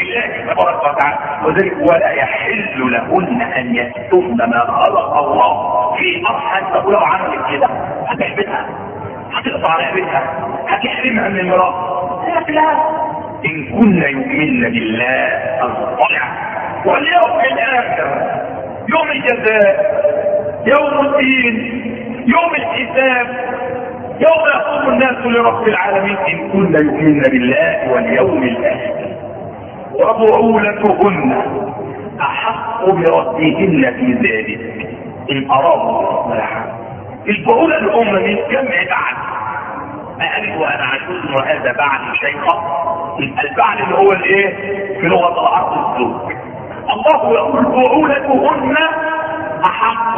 لله تبارك وتعالى. وذلك ولا يحل لهن ان يكتمن ما خلق الله في ارحام. طب لو عملت كده هتحبسها، هتقطع رقبتها، هتحرمها من الميراث. لا، ان كن يؤمن بالله الصالح واليوم الاخر، يوم الجزاء، يوم الدين، يوم الحساب، يوم يقوم الناس لرب العالمين، ان كن يؤمن بالله واليوم الاخر. وبعولتهن احق بردهن في ذلك ان ارادوا الاصلاح. البعولة الام من جمع بعد، ما قالت وانا عجوز وهذا بعد شيخا. البعل اللي هو الايه في لغه العرب الزوج. الله يقول بعولتهن احق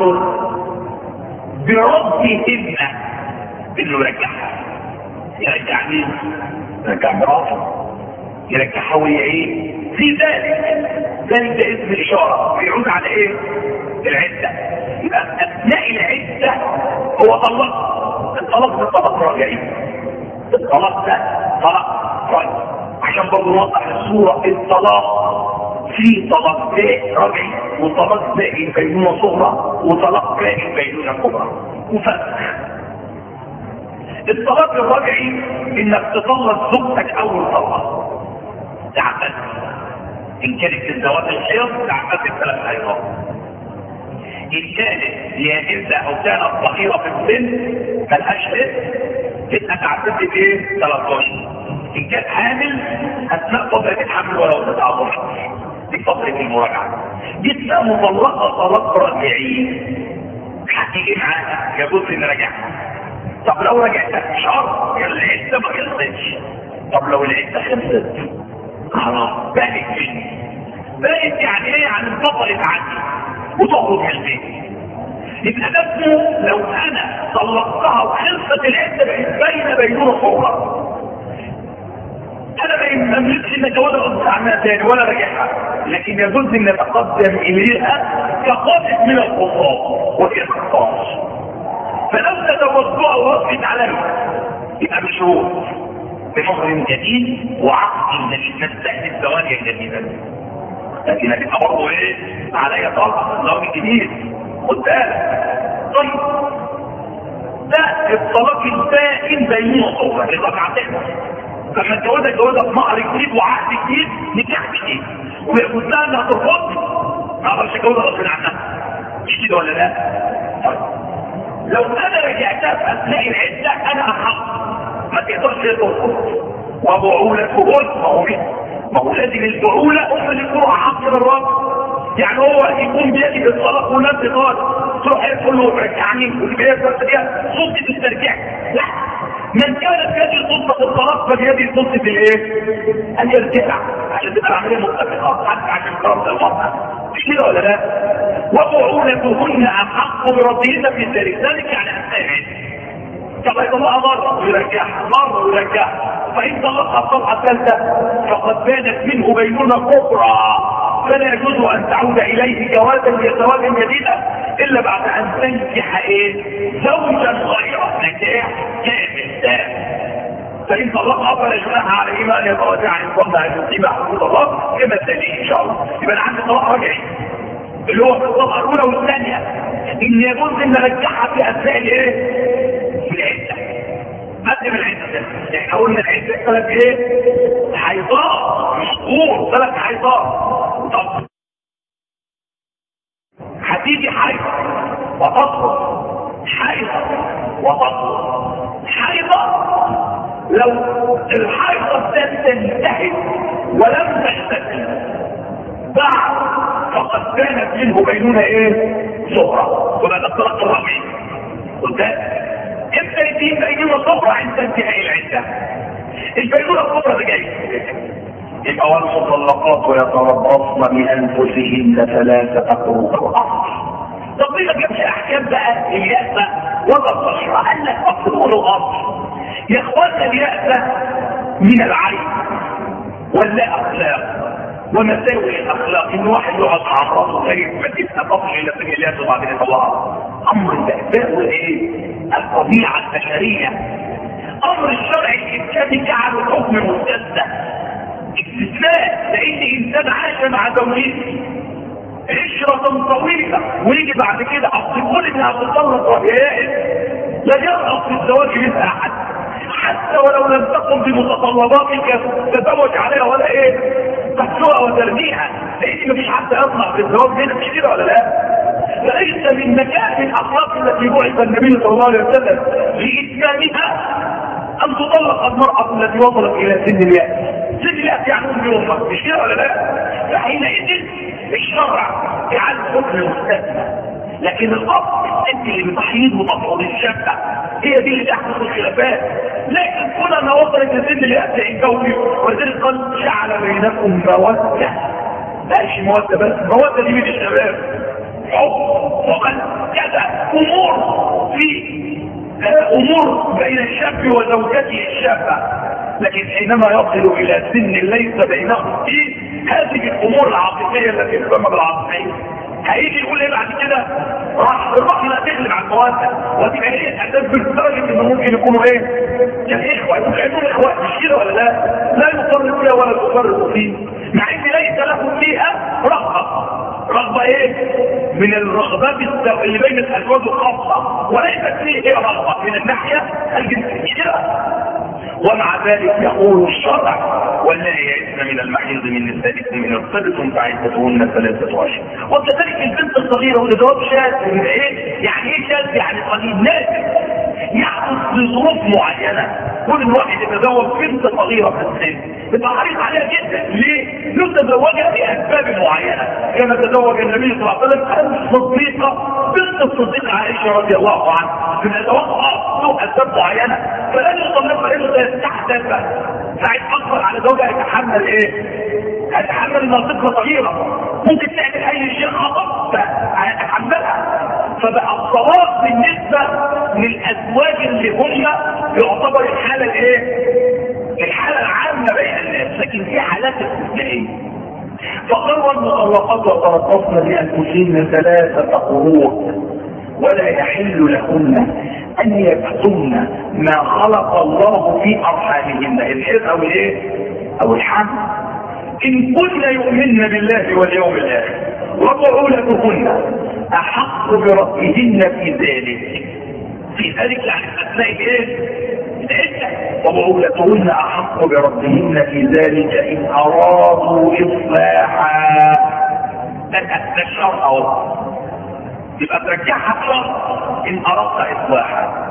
بردهن، انه يرجعها. يرجع مين؟ يرجع مراته، يرجعها وهي ايه في ذلك. ذلك ده اسم الاشاره بيعود على ايه؟ العده. يبقى اثناء العده هو طلق. الطلاق ده طلاق راجعي، الطلاق ده طلاق راجعي. عشان برضه نوضح الصوره، الطلاق في طلاق باء راجعي، وطلاق باء بينونه صغرى، وطلاق باء بينونه كبرى، وفسخ. الطلاق الراجعي انك تطلق زوجتك اول طلقه تعتد. ان كانت الزواج الحيض تعتد ثلاث حيضات. ان كانت يائسه او كانت صغيره في السن ملهاش لسه تبقى تعتد بايه؟ ثلاثة. ان كانت حامل اثناء فتره الحمل ولو تسعة عشر دي فتره المراجعه. جبنا مطلقه طلاق راجعي هتيجي معاها يجوز نراجعها. طب لو رجعتها شهر العده ما خلصتش. طب لو العده خلصت خلاص بقت مني. بقت يعني ايه؟ يعني انفصلت عني وتخرج من البيت. يبقى ده اسمه لو انا طلقتها وخلصت العده بقت بين بينونه صغرى، انا ما املكش ان اتجوزها غصب عنها تاني ولا راجعها، لكن يجوز ان اتقدم اليها كقاصد من القصاص والقصاص. فلو تزوجتها ووقفت عليها يبقى بشروط، بمهر جديد وعقد جديد، نستهدف زواجا جديدا. لكن هتبقى برضه ايه؟ عليا طلق زواج جديد. خد بالك. طيب ده الطلاق البائن بينونه صغرى الركعتين. لما اتجوزها اتجوزها بمهر جديد وعقد جديد نكاح جديد، ويقول لها انها ترفضني ما اقدرش اتجوزها غصب عنها. مش كده ولا لا؟ طيب لو انا رجعتها في اثناء العده انا احق ما تقدرش ترفض. وبعولتهن ما هو ما هو لازم البعوله هم اللي يكونوا احق من الرجل. يعني هو يكون بيدي بالطلاق ونفس قال تروح تقول له رجعني والبيت بس فيها سلطه الترجيع. لا، من كانت بيدي سلطه الطلاق فبيدي سلطه الايه؟ ان يرجع عشان تبقى العمليه متفقه حتى عشان كرامه المراه. مش كده ولا لا؟ وبعولتهن احق بردهن في ذلك. ذلك يعني اثناء طب يطلقها مره ويرجعها مره ويرجعها، فان طلقها الطلقه الثالثه فقد بانت منه بينونه كبرى، فلا يجوز ان تعود اليه جوازا لزواج جديدا الا بعد ان تنكح ايه؟ زوجا غيره، نكاح كامل تام. فان طلقها فلا جناح عليهما ان يتراجعا عن ظن ان يقيم حدود الله كما الدليل ان شاء الله. يبقى انا عندي طلاق رجعي اللي هو في الطلقه الاولى والثانيه، ان يجوز ان نرجعها في اثناء الايه؟ في العده. قدم العده، احنا قلنا العده ثلاث ايه؟ حيضات، مش شهور، ثلاث حيضات. طب هتيجي حيضه وتطلق، حيضه وتطلق، حيضه لو الحيضه تنتهي ولم تحتفل بعد فقد كانت منه بينونه ايه؟ صغرى. وده الطلاق الرابع. قلت امتى يتم بينونه صغرى؟ عند انتهاء العده. البينونه الصغرى دي جايه يبقى والمطلقات يتربصن بانفسهن ثلاثه قروء. طب ليه ما جابش احكام بقى اليأسة ولا البشرة؟ قال لك اصل الاصل يا اخوانا اليأسة من العين ولا اخلاق ومساوي الاخلاق. ان واحد يقعد على راسه زي ما تبقى طفل الى سجلات وبعدين يطلعها. امر الاحساس وايه؟ الطبيعه البشريه. امر الشرع الاسلامي جعله حكم مستثنى استثناء، لان انسان عاش مع زوجته عشرة طويلة ويجي بعد كده اصل كل انها تطلق وهي لا يرغب في الزواج منها احد، حتى ولو لم تقم بمتطلباتك تزوج عليها ولا ايه تحسوها وترميها، لان مفيش حد يطمع في الزواج منها، مش كده ولا لا؟ فليس من مكان الاخلاق التي بعث النبي صلى الله عليه وسلم لاتمامها ان تطلق المرأة التي وصلت الى سن اليأس. سن اليأس يعني ام يومك، مش كده ولا لا؟ فحينئذ الشرع جعل حكم مستثنى، لكن الاصل الست اللي بتحيض وتطهر الشابه هي دي اللي تحدث الخلافات. لكن كلما وصلت لسن اليأس الجوي وذلك قال جعل بينكم موده، ماشي موده بس، موده دي من الشباب حب وقال كذا امور في امور بين الشاب وزوجته الشابه، لكن حينما يصل الى سن ليس بينهم فيه هذه الامور العاطفيه التي تسمى بالعاطفيه، هيجي يقول ايه بعد كده؟ راح الرحمه تغلب على المواد، وتبقى هي الاساس بالدرجه انه ممكن يكونوا ايه؟ كالاخوه، يكونوا كانهم اخوات، مش كده ولا لا؟ لا يفرق فيها ولا تفرق فيه، مع ان ليس لهم فيها رغبه، رغبه ايه؟ من الرغبات اللي بين الازواج الخاصه، وليست فيه هي رغبه من الناحيه الجنسيه. ومع ذلك يقول الشرع واللائي يئسن من المحيض من نسائكم ان ارتبتم فعدتهن ثلاثه اشهر. وكذلك البنت الصغيره والجواب شاذ، ايه يعني ايه شاذ؟ يعني قليل نادر، يحدث لظروف معينه. كل واحد يتزوج بنت صغيره في السن يبقى حريص عليها جدا، ليه؟ يتزوجها لاسباب معينه، كما تزوج النبي صلى الله عليه وسلم الصديقه بنت الصديقه عائشه رضي الله عنها، بنتوقع له اسباب معينه، فلا يطلقها الا تحدث ساعه اكبر على زوجها يتحمل ايه؟ يتحمل انها طفله صغيره ممكن تعمل اي شيء خطا فيتحملها. فبقى الصواب بالنسبه للازواج اللي هم يعتبر الحاله الايه؟ الحاله العامه بين الناس، لكن في حالات استثنائيه. فقرر المطلقات وتربصن بانفسهن ثلاثه قروء ولا يحل لهن ان يكتمن ما خلق الله في ارحامهن، الحر او الايه؟ او الحمل، ان كن يؤمن بالله واليوم الاخر وبعولتهن احق بربهن في ذلك. في ذلك يعني اثناء ايه؟ العده. وبعولتهن احق بربهن في ذلك ان ارادوا اصلاحا. ده الشرع اهو، يبقى ترجعها بشرط ان اردت اصلاحا.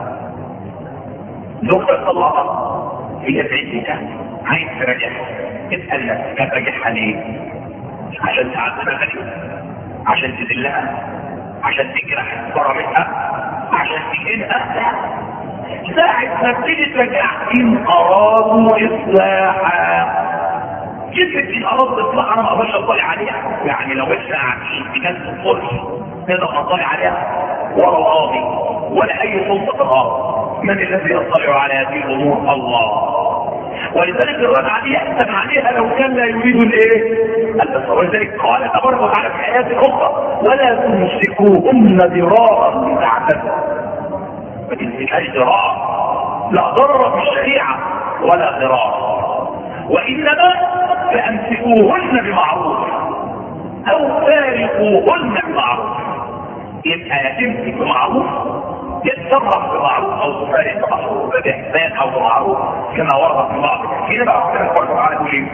زوجتك طلقها هي بعيدتها عايز تراجعها، اسال نفسك هتراجعها ليه؟ عشان تعذبها غني؟ عشان تذلها؟ عشان تجرح كرامتها؟ عشان تهينها؟ ساعة ما بتيجي تراجعها ان ارادوا اصلاحا. كلمة ان ارادوا اصلاحا انا ما اقدرش اطلع عليها، يعني لو احنا قاعدين في ناس الصلح نقدر نطلع عليها ولا راضي ولا اي سلطه في الارض. من الذي يطلع على هذه الامور؟ الله. ولذلك الرجعه دي يحسب عليها لو كان لا يريد الايه؟ البصر. ولذلك قال تبارك وتعالى في ايات اخرى ولا تمسكوهن ضرارا لتعتدوا. ما تمسكهاش ضرار، لا ضرر في الشريعه ولا ضرار، وانما فامسكوهن بمعروف او فارقوهن بمعروف. يبقى يا تمسك بمعروف يتصرف بمعروف او تفارق بمعروف باحسان او بمعروف كما ورد في بعض كده بقى ربنا تعالى يقول ايه؟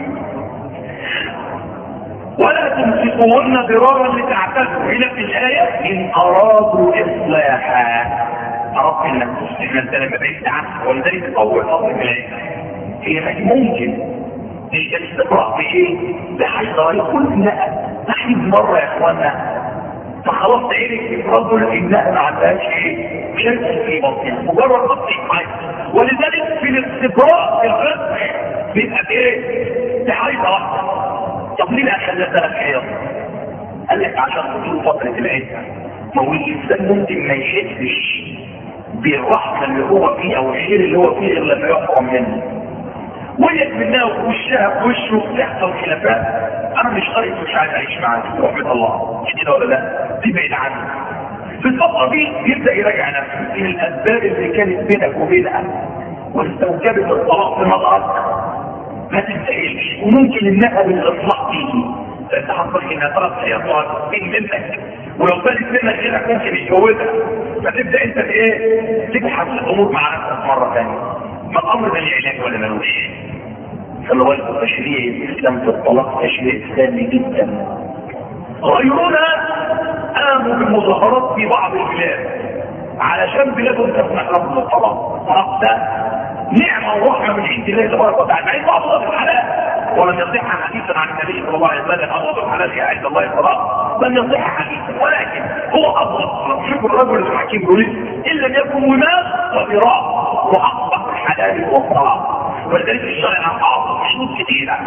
ولا تمسكوهن ضرارا لتعتدوا. هنا في الايه ان ارادوا اصلاحا. اردت انك تصلح من سلم بعيد عنه، ولذلك اول امر في الايه هي ممكن الاستقراء بايه؟ بحيث يكون لا نحيد مره يا اخوانا فخلاص تعرف الرجل انها ما عندهاش ايه؟ شك في بطنها، مجرد بطنها معاك. ولذلك في الاستقراء الفقه بيبقى بايه؟ بحيث واحده. طب ليه اخذنا ثلاث حيض؟ قال لك عشان طول فتره العده. ما هو الانسان ممكن ما يحسش بالرحمه اللي هو فيه او الخير اللي هو فيه غير لما يحكم منه. وجد منها وشها في وشه بتحصل خلافات. انا مش طريق مش عايز اعيش معاك رحمه الله كده ولا لا؟ دي بعيد عنه. في الفتره دي يبدا يراجع نفسه ايه الاسباب اللي كانت بينك وبينها واستوجبت الطلاق في نظرك. ما تستاهلش، وممكن انها بالاطلاق تيجي انت حصلك انها طرف سيطان من منك، ولو فاتت منك غيرك ممكن يتجوزها، فتبدا انت ايه تبحث الامور مع نفسك مره ثانيه. ما الامر ده العلاج ولا ملوش؟ خلوا بالكم تشريع الاسلام في الطلاق تشريع اسلامي جدا. غيرنا قاموا بالمظاهرات في بعض البلاد علشان بلادهم تسمح لهم بالطلاق. الطلاق ده نعمه ورحمه من عند الله تبارك وتعالى، مع انه افضل الحلال ولم يصح حديثا عن النبي صلى الله عليه وسلم افضل الحلال عند الله الطلاق، لم يصح حديثا، ولكن هو افضل. شوف الرجل الحكيم يقول ان لم يكن وماء وفراق واصبح الحلال الاخرى، ولذلك الشرع اعطى شروط كثيره.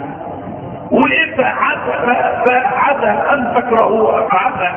وايه فعسى ان تكرهوا فعسى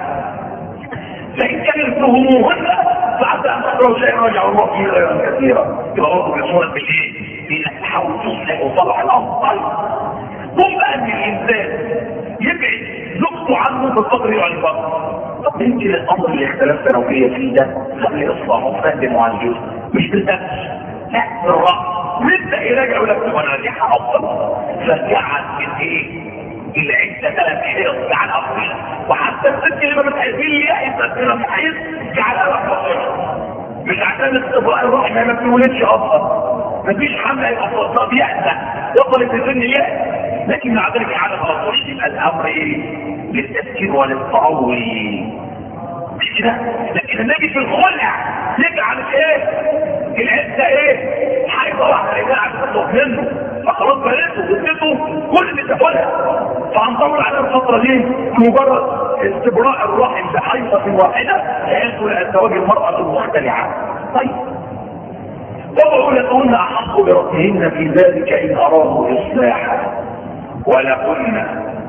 فان كرهتموهن فعسى ان تكرهوا شيئا ويجعل الله فيه خيرا كثيرا. يبقى برضه بيصورك بالايه؟ بانك تحاول تصلح وصلح الافضل. ثم ان الانسان يبعد زوجته عنه بالقدر والفضل. طب يمكن الامر اللي اختلفت انا وهي فيه ده خلي اصلاحه وفهم عن الجزء مش بالنفس، لا بالراحه، ويبدا يراجع يقول لك وانا دي افضل، فجعل من ايه؟ العده ثلاث حيض جعل افضل، وحتى الست اللي ما بتحبين ليها انت لما بتحيض جعلها افضل، مش عشان استبراء الرحمه ما بتولدش افضل، مفيش حمله يبقى افضل بيأسى وصلت لسن اليأس، لكن مع ذلك على افضل. يبقى الامر ايه؟ للتفكير وللتعوي مش كده. لكن النبي في الخلع يجعل ايه؟ العده ايه؟ حاجه واحده يجعل تطلب منه، فخلاص بنته وادته كل اللي تاكلها، فهنطول على الفتره دي مجرد استبراء الرحم بحيضه واحده يحصل لازواج المراه المختلعه. طيب وبعولتهن احق بربهن في ذلك ان ارادوا اصلاحا ولهن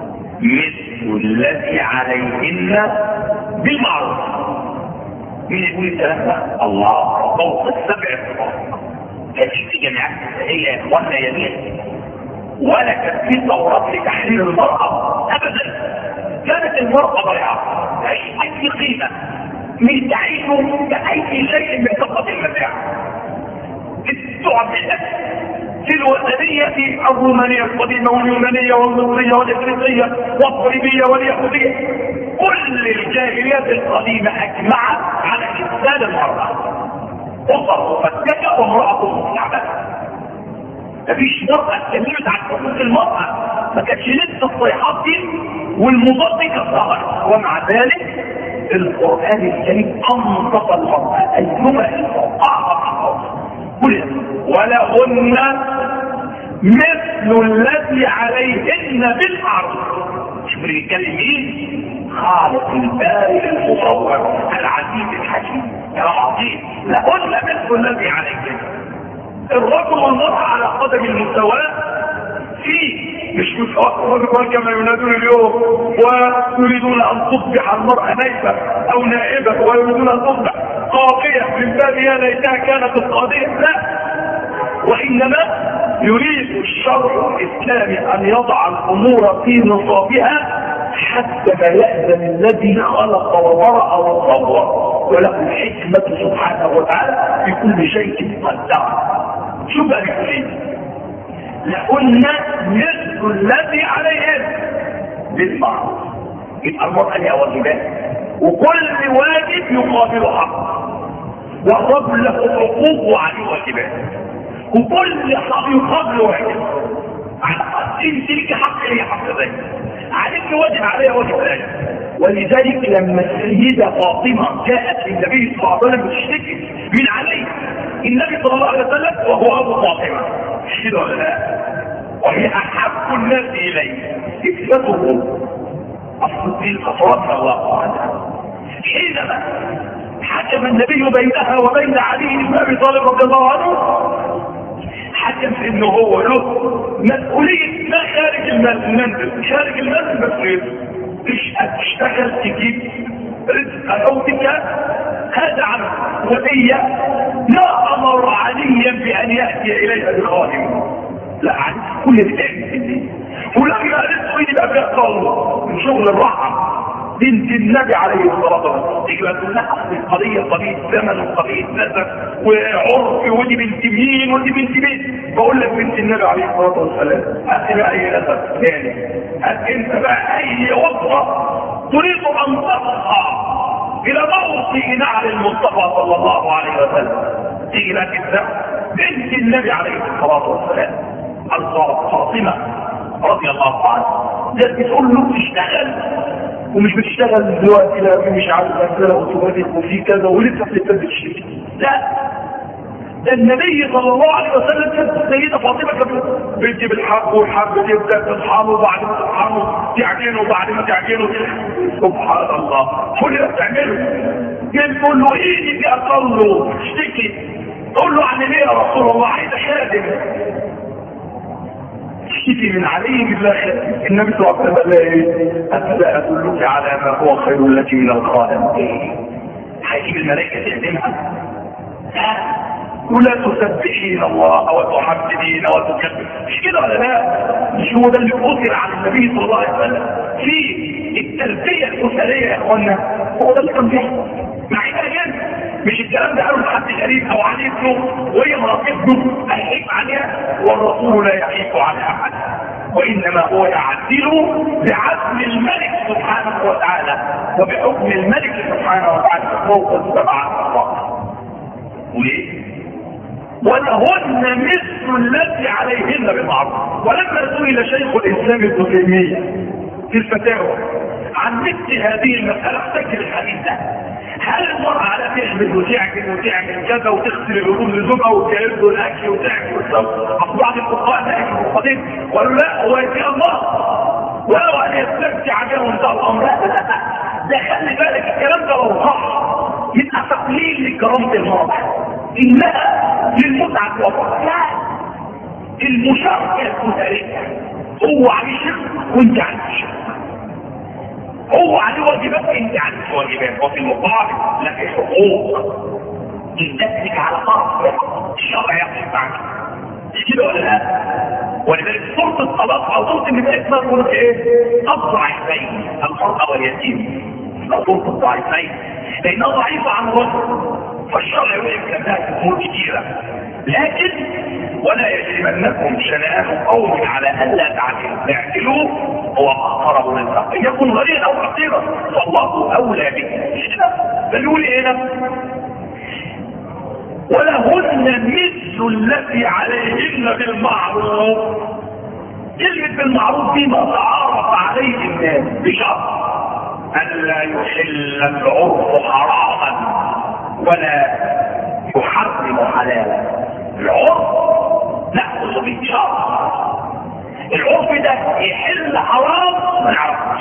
مثل الذي عليهن بالمعروف. مين يقول الكلام ده؟ الله. فوق السبع الصفات كانت في جامعات هي يا اخوانا يمين، ولا كان في ثورات لتحرير المرأة ابدا. كانت المرأة ضيعة تعيش اي قيمة من تعيشه كأي شيء من فقط المتاع. التعب في الوثنية الرومانية القديمة واليونانية والمصرية والإفريقية والصليبية واليهودية، كل الجاهليات القديمة أجمعت على إفساد المرأة، أسر مفتشة وامرأة مستعبدة. مفيش مرأة اتكلمت عن حقوق المرأة، ما كانتش لسه الصيحات دي والمضاد دي كانت ظهرت، ومع ذلك القرآن الكريم أنصف المرأة الجمل أعظم كل ولهن مثل الذي عليهن بالمعروف. شوف اللي بيتكلم مين؟ خالق البارئ المصور العزيز الحكيم العظيم. لهن مثل الذي عليهن. الرجل والمرأة على قدم المساواة فيه، مش مساواة كما ينادون اليوم ويريدون ان تصبح المرأة نائبة او نائبة ويريدون ان تصبح قاضية من باب يا ليتها كانت القاضية. لا، وانما يريد الشرع الاسلامي ان يضع الامور في نصابها حتى ما يأذن الذي خلق وبرأ وصور وله الحكمة سبحانه وتعالى في كل شيء قدر. شو بقى يقول؟ لهن مثل الذي عليهن بالمعروف. يبقى المرأة لها واجبات، وكل واجب يقابل حق، والرجل له حقوق وعليه واجبات، وكل حق يقابل واجب. انت لك حق لي حق ذلك، عليك واجب عليها واجب ذلك. ولذلك لما السيدة فاطمة جاءت للنبي صلى الله عليه وسلم بتشتكي من علي، النبي صلى الله عليه وسلم وهو ابو فاطمة شهد ولا لا؟ وهي احب الناس اليه اثبته الصديق رضي الله عنها حينما حكم النبي بينها وبين علي بن ابي طالب رضي الله عنه، حكم انه هو له مسؤوليه ما خارج المنزل، خارج المنزل مسؤوليته تشتغل تجيب رزق زوجك، هذا عمل. وهي لا امر عليا بان ياتي اليها بخادم، لا عن كل بتاعي ولما رزقه يبقى فيها قوه من شغل الرحم بنت النبي عليه الصلاه والسلام، تيجي بقى تقول لك القضيه قضيه زمن وقضيه نسب وعرف، ودي بنت مين ودي بنت مين. بقول لك بنت النبي عليه الصلاه والسلام، هات بقى اي نسب ثاني، هات انت بقى اي وصفه تريد ان تصحى الى موطئ نعل المصطفى صلى الله عليه وسلم، تيجي بقى كده بنت النبي عليه الصلاه والسلام فاطمه رضي الله عنها، ده بتقول له تشتغل ومش بتشتغل دلوقتي، لا مش عارف امثله اوتوماتيك وفي كذا ولسه بتثبت الشيء. لا، ده النبي صلى الله عليه وسلم كانت السيده فاطمه كانت بنتي بالحب والحب تبدا تطحنه وبعد ما تطحنه تعجنه وبعد ما تعجنه سبحان الله كل ده بتعمله. كان تقول له ايه دي اقل له اشتكي، تقول له عن ايه يا رسول الله؟ عايز خادم اشتكي من عليه بالله. النبي صلى الله عليه وسلم قال ايه؟ افلا ادلك على ما هو خير لك من الخادم؟ هيجيب الملائكه تعلمها ولا تسبحين الله وتحمدين وتكبر، مش كده ولا لا؟ مش هو ده اللي اثر على النبي صلى الله عليه وسلم في التربيه الاسريه يا اخوانا؟ هو ده اللي كان بيحصل مع حاجه، مش الكلام ده قالوا لحد غريب او عن ابنه وهي مرات ابنه هيحيف عليها، والرسول لا يحيف على احد، وانما هو يعدل بعدل الملك سبحانه وتعالى وبحكم الملك سبحانه وتعالى فوق السبع سماوات. وليه؟ ولهن مثل الذي عليهن بالمعروف. ولما سئل شيخ الاسلام ابن تيميه في الفتاوى عن مثل هذه المساله افتكر الحديث ده، هل المرأة على تعمل وتعمل وتعمل كذا وتغسل الهدوم لزوجها وتجهز له الاكل وتعمل وتسوي؟ بعض الفقهاء ده اكل وقديم قالوا لا، هو يتقي الله ولو ان يستمتع به وانتهى الامر. لا لا ده خلي بالك الكلام ده لو صح يبقى تقليل لكرامه المرأة، انها للمتعه والفرح، لا المشاركه الاسريه. هو عليه شق وانت عليه شق، هو عليه واجبات انت عليك واجبات، وفي المقابل لك حقوق تمتلك على طرف الشرع يحكم عنك، مش كده ولا لا؟ ولذلك سوره الطلاق او سوره النساء اسمها سوره ايه؟ الضعيفين، المرأة واليتيم، سوره الضعيفين لانها ضعيفه عن الرجل، فالشرع يحكم لها امور كثيره. لكن ولا يجرمنكم شنآن قوم على الا تعدلوا، اعدلوا هو اقرب للحق، يكون غنيا او فقيرا فالله اولى به. فنقول ايه هنا؟ ولهن مثل الذي عليهن بالمعروف. كلمه بالمعروف دي ما تعارف عليه الناس بشرط الا يحل العرف حراما ولا يحرم حلالا. العرف ناخذ بالشرط، العرف ده يحل حرام ما نعرفش،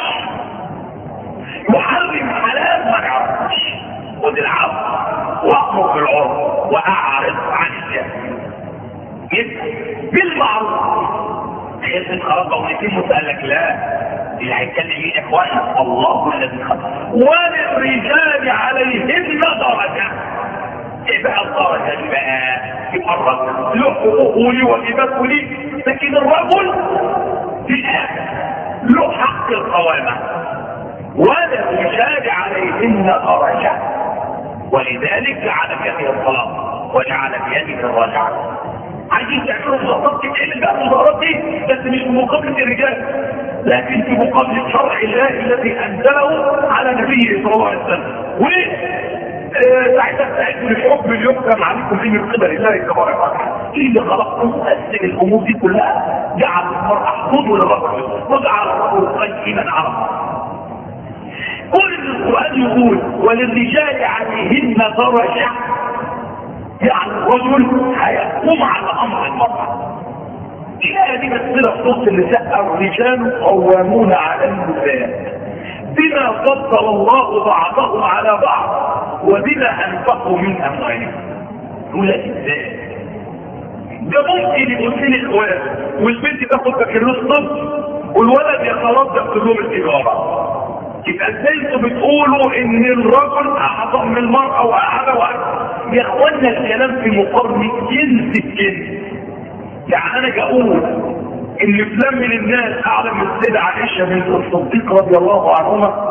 يحرم حلال ما نعرفش. خد العفو واامر بالعرف واعرض عن الجهل. يبقى بالمعروف خلصت خلاص او يتم قال لك لا، اللي هيتكلم مين يا اخوانا؟ الله الذي خلق. وللرجال عليهن درجه. ايه بقى الدرجه دي بقى؟ يبقى الرجل له حقوق وليه واجبات وليه، لكن الرجل في الاخر له حق القوامه. وللرجال عليهن درجه، ولذلك جعل بيده الطلاق وجعل بيده الرجعه. عايزين تعملوا مظاهرات تتعمل بقى المظاهرات دي بس مش بمقابله الرجال، لكن في مقابله شرع الله الذي انزله على نبيه صلى الله عليه وسلم. وليه؟ ساعتها تستعدوا للحكم اللي يحكم عليكم فيه من قبل الله تبارك وتعالى. اللي خلقكم مقسم الامور دي كلها، جعل المرأة حدود للرجل وجعل الرجل قيما على المرأة. كل القرآن يقول وللرجال عليهن درجة، يعني الرجل هيقوم على امر المرأة. الآية دي بتصير في نص النساء الرجال قوامون على النساء بما فضل الله بعضهم على بعض وبما انفقوا من اموالهم. يقول لك ازاي؟ ده ممكن يكون في الاخوات والبنت تاخد بكالوريوس طب والولد يتردد في يوم التجاره. يبقى ازاي انتوا بتقولوا ان الرجل اعظم من المراه واعلى واكبر؟ يا اخوانا الكلام في مقارنه جنس الجنس. يعني انا اقول ان فلان من الناس اعلى من السيده عائشه بنت الصديق رضي الله عنهما،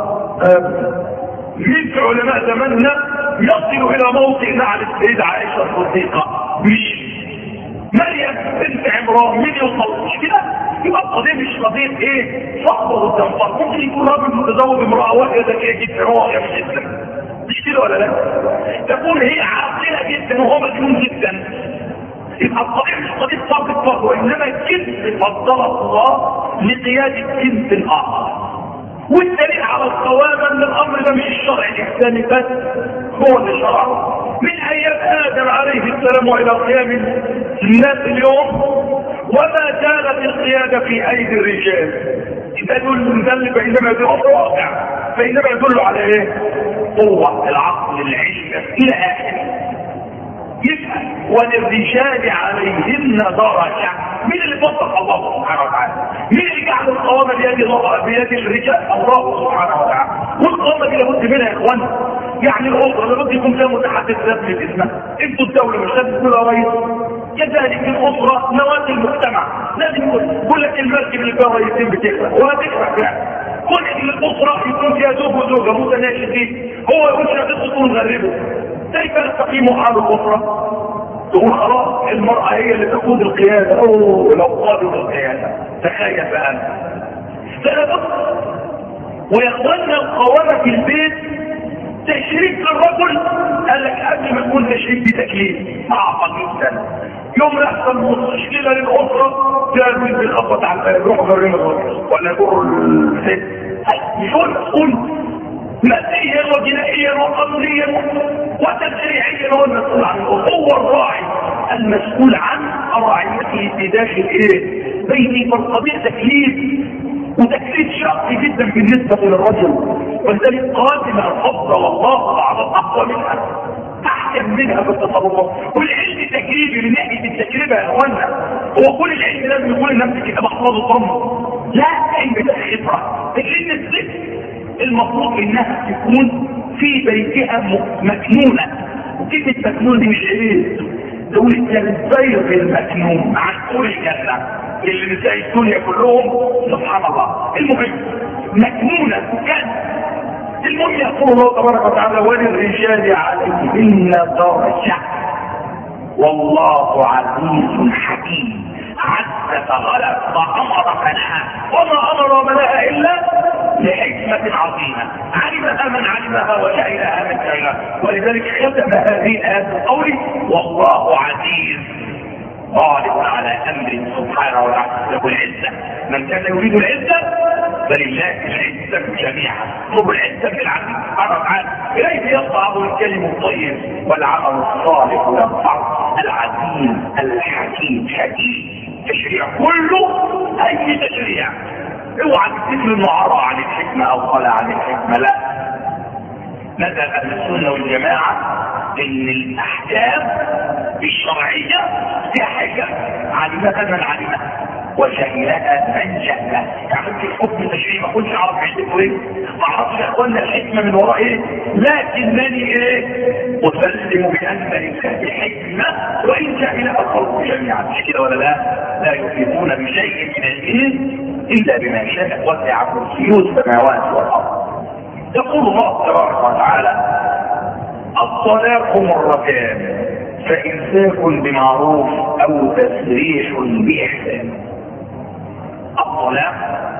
ابدا. مين في علماء زماننا يصل الى موطئ نعل السيدة عائشة الصديقة؟ مين؟ مريم بنت عمران. مين يوصل؟ مش كده؟ يبقى القضية مش قضية ايه؟ صحبة والتنفر. ممكن يكون راجل متزوج امرأة واحدة ذكية جدا راقية في الاسلام، مش كده ولا لا؟ تكون هي عاقلة جدا وهو مجنون جدا. يبقى القضية مش قضية فرق الفرق، وانما الجنس فضل الله لقيادة جنس الاخر. والدليل على القوامة ان الامر ده مش الشرع الاسلامي بس هو اللي شرعه. من ايام ادم عليه السلام والى قيام الناس اليوم وما زالت القيادة في ايدي الرجال. يبقى دول ده اللي بينما يدل الواقع، فإنما يدل على ايه؟ قوة العقل العلم الى اخره. يبقى وللرجال عليهن درجة. مين اللي فضل؟ الله سبحانه وتعالى. مين اللي جعل القوامة بيد بيد الرجال؟ الله سبحانه وتعالى. والقوامة دي لابد منها يا اخوان. يعني الاسره لابد يكون فيها متحدث رسمي باسمها. انتوا الدوله مش لازم تكون رئيس، كذلك الاسره نواه المجتمع. لازم يقول لك المركب اللي فيها رئيسين بتغرق وهتغرق يعني. كل الاسره يكون فيها زوج وزوجه متناشدين، هو يقول شهادته تكون غربه. كيف نستقيم حال الاسره؟ تقول خلاص المراه هي اللي تقود القياده. اوه لو قادوا القياده تخيل بقى. فلا بد ويقولنا القوامه في البيت تشريك للرجل. قال لك قبل ما يكون تشريك بتكليف صعب جدا. يوم يحصل مشكله للاسره جاء البنت بيخبط على الباب يروح جرين الراجل ولا يجر الست. مش هو المسؤول ماديا وجنائيا وقانونيا وتشريعيا هو المسؤول عن الاسره. هو الراعي المسؤول عن رعيته في داخل ايه؟ بيتي. فالقضيه تكليف وتكليف شخصي جدا بالنسبه للرجل. ولذلك قادم الفضل والله بعض اقوى منها احسن منها في التصرفات. والعلم تجريبي من ناحيه التجربه يا اخوانا. هو كل العلم لازم يكون نفس كده محفوظ الضم؟ لا، علم ده خبره. علم الست المفروض انها تكون في بيتها مكنونه. وكلمه مكنون دي مش ايه؟ دول الزيغ المكنون عن كل الجنه اللي نساء الدنيا كلهم سبحان الله. المهم مكنونه كان. المهم يقول الله تبارك وتعالى وللرجال عليهن درجة والله عزيز حكيم. عز فغلب وامر فنهى وما امر منها الا لحكمة عظيمة علمها من علمها وجهلها من جهلها. ولذلك ختم هذه الآيات بقوله والله عزيز غالب على امر سبحانه وتعالى له العزة. من كان يريد العزة فلله العزة جميعا. طب العزة بالعزيز سبحانه وتعالى إليه يصعد الكلم الطيب والعمل الصالح يرفع. العزيز الحكيم حكيم تشريع كله أي تشريع. اوعى تفتكر انه عرى عن الحكمة او قال عن الحكمة. لا، مذهب اهل السنة والجماعة ان الاحكام الشرعية فيها حكم علمها من علمها وجهلها من جهلها. يعني في الحكم التشريعي ما كنتش اعرف عندكم ايه، ما اعرفش اقول الحكمة من وراء ايه، لكنني ايه اسلم بان لله حكمة وان جهلها الخلق جميعا. مش كده ولا لا؟ لا يفيدون بشيء من الدين إلا بما شاء وسع كرسيه السماوات والأرض. يقول الله تبارك وتعالى الطلاق مرتان فإمساك بمعروف أو تسريح بإحسان. الطلاق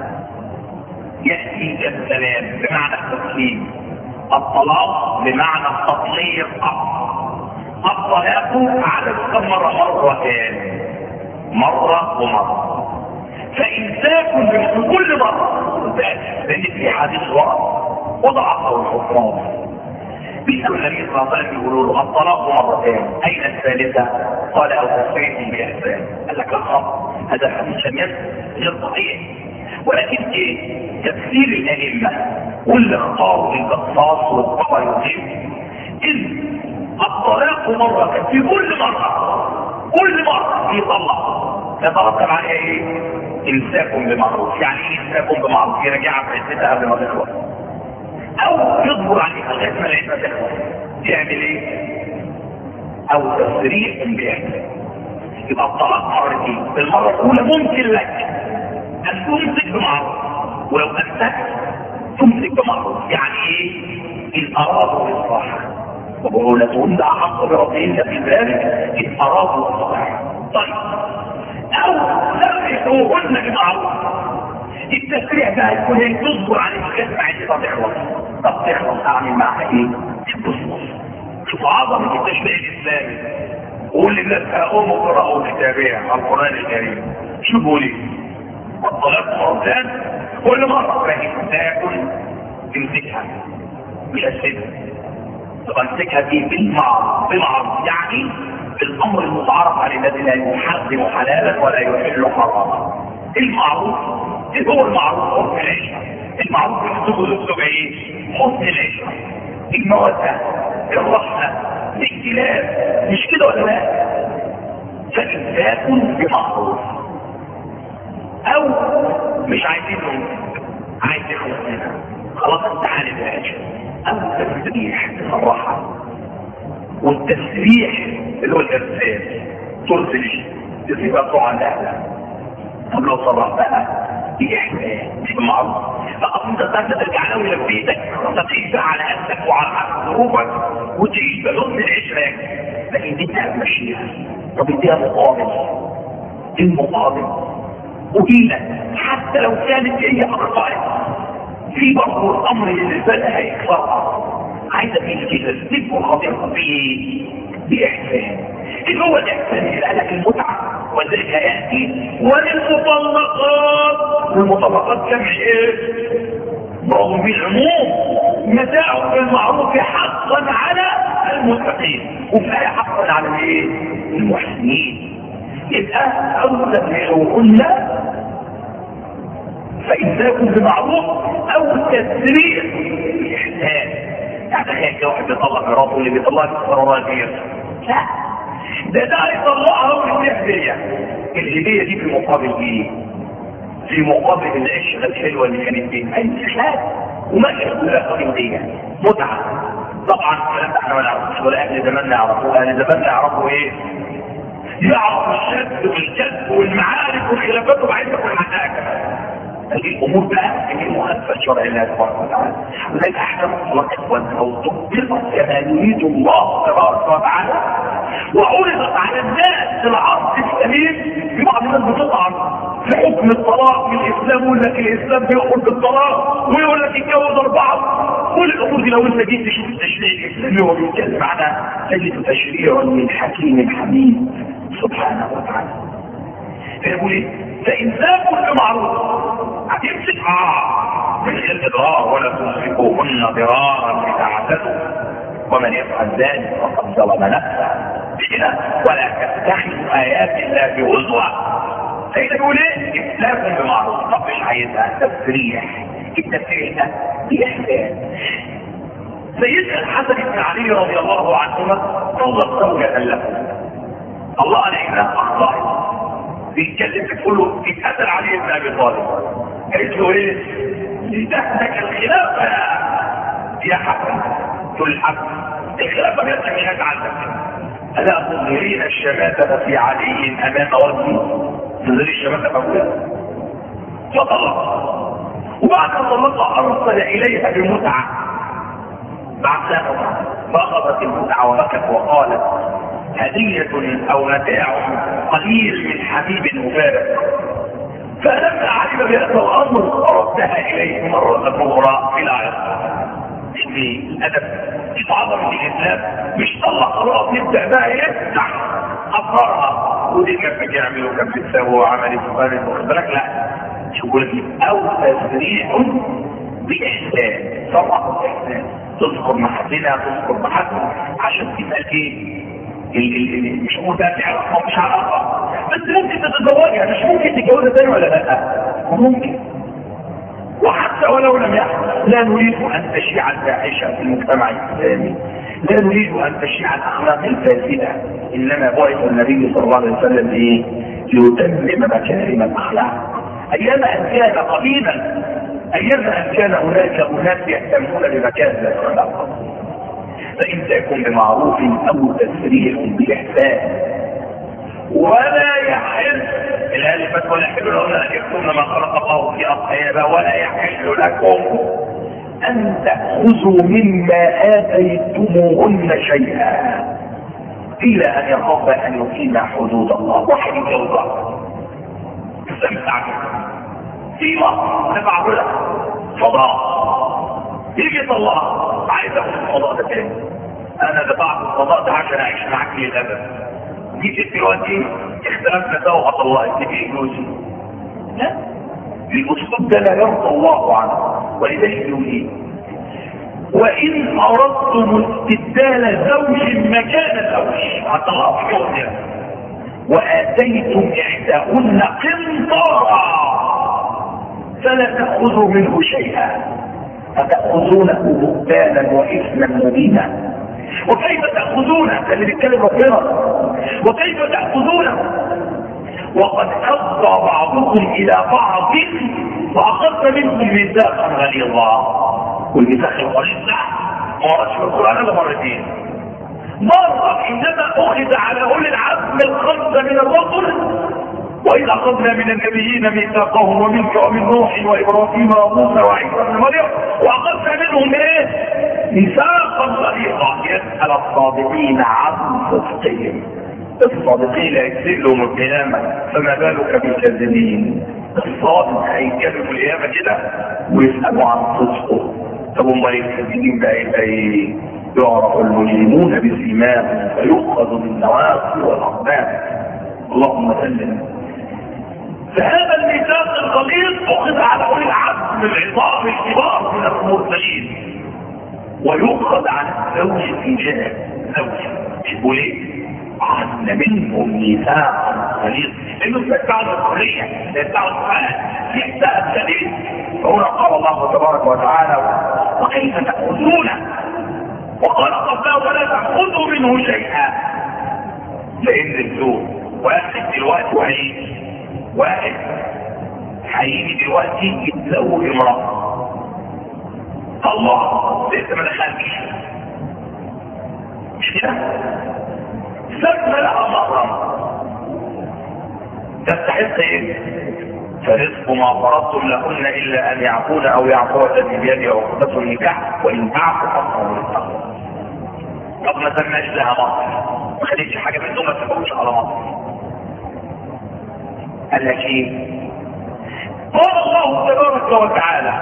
يأتي كالسلام بمعنى التسليم. الطلاق بمعنى التطليق. الطلاق عدد كم مرة؟ مرتان، مرة ومرة. فإمساك من كل مرة لأن في حديث ورد وضعفه الحكام. بيسأل النبي صلى الله عليه وسلم يقولوا له الطلاق مرتين أين الثالثة؟ قال أو تسريح بإحسان. قال لك الخط هذا الحديث لم يكن غير صحيح، ولكن ايه تفسير الأئمة واللي اختاروا القصاص والطبري إن الطلاق مرة في كل مرة كل مرة يطلق يترتب عليها ايه؟ امساكم بمعروف. يعني ايه امساكم بمعروف؟ يرجعها في عدتها قبل ما تخلص او يصبر عليها لغايه ما العده تخلص. يعمل ايه؟ او تسريح باحسان. يبقى الطلاق مرتين. المره الاولى ممكن لك ان تمسك بمعروف، ولو امسكت تمسك بمعروف. يعني ايه؟ ان ارادوا الاصلاح وبعولتهن احق بربهن في ذلك ان ارادوا الاصلاح. طيب او سرحوهن بمعروف. التسريح ده هيكون ايه؟ تصبر عن الكلمه عندي. طب تخلص طب تخلص اعمل معاها ايه؟ تصبر. شوف عظمه التشريع الاسلامي. قول للناس هقوموا اقرأوا كتابيا على القران الكريم. شوفوا لي الطلاق مرتان كل مره فاهم تاكل تمسكها مش هسيبها. طب امسكها دي بالمعروف. بالمعروف يعني بالامر المتعارف عليه الذي لا يحرم حلالا ولا يحل حراما. المعروف ايه هو المعروف؟ حسن العيشه. المعروف يكتبه يكتب ايه؟ حسن العيشه، الموده، الرحمه، الاختلاف. مش كده ولا لا؟ فإمساك بمعروف. او مش عايزين نمسك، عايز يخلص منها خلاص انت عالم العيشه. او التسريح تفرحها. والتسريح اللي هو الارسال ترسل تسيبها تروح عند اهلها. طب لو صرفتها بإحسان مش بمعروف فأصلا انت ترجع لهم الى بيتك تعيش بقى على قدك وعلى ظروفك وتعيش بحسن العشره. لكن دي هتمشيها. طب اديها مقابل. المقابل قليلا حتى لو كانت هي اخطأت في برضه الامر اللي بالها هيكسرها. عايزه تيجي كده تكبر خطيئتها بايه؟ باحسان. اللي هو الاحسان اللي قالك المتعه وذلك ياتي وللمطلقات. والمطلقات جمع ايه؟ برضه بالعموم متاع بالمعروف حقا على المتقين وفيها حقا على الايه؟ المحسنين. يبقى اول تسريحهن فإمساكم بمعروف او تسريح باحسان. يعني تخيل واحد بيطلق مراته اللي بيطلقها بقرارات كتير. لا ده ده هيطلقها بالهديه. الهديه دي في مقابل ايه؟ في مقابل العشره الحلوه اللي كانت بين اي خلاف وماشيه كلها هديه متعه. طبعا الكلام ده احنا ما نعرفوش ولا اهل زماننا يعرفوه. اهل زماننا يعرفوا ايه؟ يعرفوا الشد والجد والمعارك والخلافات وبعدين كل حاجه. هذه الامور بقى هي مخالفه شرع الله تبارك وتعالى. ولذلك احكام الطلاق اخواننا لو طبقت كما يريد الله تبارك وتعالى وعرضت على الناس في العصر السليم. في بعض الناس بتطعن في حكم الطلاق من الاسلام ويقول لك الاسلام بيأمر بالطلاق ويقول لك يتجوز اربعه. كل الامور دي لو انت جيت تشوف التشريع الاسلامي وهو بيتكلم عنها تجد تشريعا من حكيم حميد سبحانه وتعالى. فيقول ايه؟ فإمساك بمعروف. هتمسك اه من غير اضرار ولا تمسكوهن ضرارا لتعتدوا ومن يفعل ذلك فقد ظلم نفسه بكده. ولا تتخذوا ايات الله بهزوة. فإذا بيقول ايه؟ امساك بمعروف. طب مش عايزها تسريح. التسريح ده بإحسان. سيدنا الحسن بن علي رضي الله عنهما طلق زوجة له. الله علينا اخطأ بيتكلم بتقول له اتقتل عليه ابن ابي طالب. قالت له ايه؟ لتهلك الخلافه يا حسن. تقول الحسن الخلافه جاتك هناك عندك. الا تظهرين الشماتة في علي امام وجهي؟ تظهري الشماتة في ابويا. فطلق. وبعد ما طلقها ارسل اليها بمتعه. بعد ذلك فاخذت المتعه وبكت وقالت هدية او متاع قليل من حبيب مبارك. فلما علم بهذا الامر ردها اليه مرة اخرى الى عرضها. ان الادب في عظمة الاسلام مش طلق خلاص نبدا بقى يفتح اسرارها ودي كانت بتعمل وكانت بتسوي وعملت وقالت واخد بالك. لا شوفوا لك او تسريح باحسان. طبعا باحسان تذكر محسنها تذكر محسنها عشان تبقى ايه؟ مش ممكن تعرفها مش عارفها بس ممكن تتزوجها. مش ممكن تتجوزها تاني ولا لا؟ ممكن. وحتى ولو لم يحدث لا نريد ان تشيع الفاحشه في المجتمع الاسلامي. لا نريد ان تشيع الاخلاق الفاسده. انما بعث النبي صلى الله عليه وسلم ايه؟ ليتمم مكارم الاخلاق. ايام ان كان قديما ايام ان كان هناك اناس يهتمون بمكارم الاخلاق. فإمساكم بمعروف أو تسريح بإحسان. ولا يحل الآلفة ولا يحل لهم أن يكتمن ما خلق الله في أصحابه. ولا يحل لكم ان تأخذوا مما آتيتموهن شيئا الا ان يخاف ان يقيم حدود الله. واحد يتوضا استمتع في مصر تبع لك فضاء يجي طلع عايز اخد الفضاء ده تاني، انا دفعت الفضاء ده عشان اعيش معاك للابد، جيت دلوقتي اختلفنا ده وهطلعك تجي جوزي. لا، الاسلوب ده لا يرضى الله عنه. ولذلك يقول ايه؟ وان اردتم استبدال زوج مكان زوج هطلعوا في جوزي واتيتم احداهن قنطارا فلا تاخذوا منه شيئا فتاخذونه بهتانا واثما مبينا. وكيف تاخذونه؟ ده اللي بيتكلم ربنا. وكيف تاخذونه وقد افضى بعضكم الى بعض واخذت منكم ميثاقا غليظا. والميثاق الغليظ ده مرة في القران ولا مرتين؟ مرة انما اخذ على اولي العزم الخمسه من الرسل، وإذ أخذنا من النبيين ميثاقهم ومنك ومن نوح وإبراهيم وموسى وعيسى بن مريم وأخذنا منهم إيه؟ ميثاقا غليظا. يسأل الصادقين عن صدقهم. الصادقين يكذب لهم القيامة، فما بالك بالكاذبين؟ الصادق هيكذب القيامة كده ويسألوا عن صدقه. طب هم الكاذبين بقى ايه؟ يعرف المجرمون بسيماهم فيؤخذ بالنواصي والأقدام. اللهم سلم. فهذا الميثاق الغليظ اخذ على اولي العزم العظام الكبار من المرسلين، ويؤخذ على الزوج في جهه زوج. يقول ايه؟ اخذنا منهم ميثاقا غليظا، انه بتاع الحريه بتاع الحياه ميثاق شديد. فهنا قال الله تبارك وتعالى وكيف تاخذونه وقال قبله ولا تاخذوا منه شيئا. لان الزوج واحد دلوقتي وهيجي واحد هيجي دلوقتي يتزوج امرأة الله لسه ما دخلش مش كده؟ سمى لها محرم تستحق ايه؟ فرزق ما فرضتم لهن الا ان يعفون او يعفو الذي بيده عقدة النكاح وان تعفوا اصلا من التقوى. طب ما سماش لها مصر، ما خدتش حاجه من دول، ما تفوتش على مصر. قال لك ايه؟ قال الله تبارك وتعالى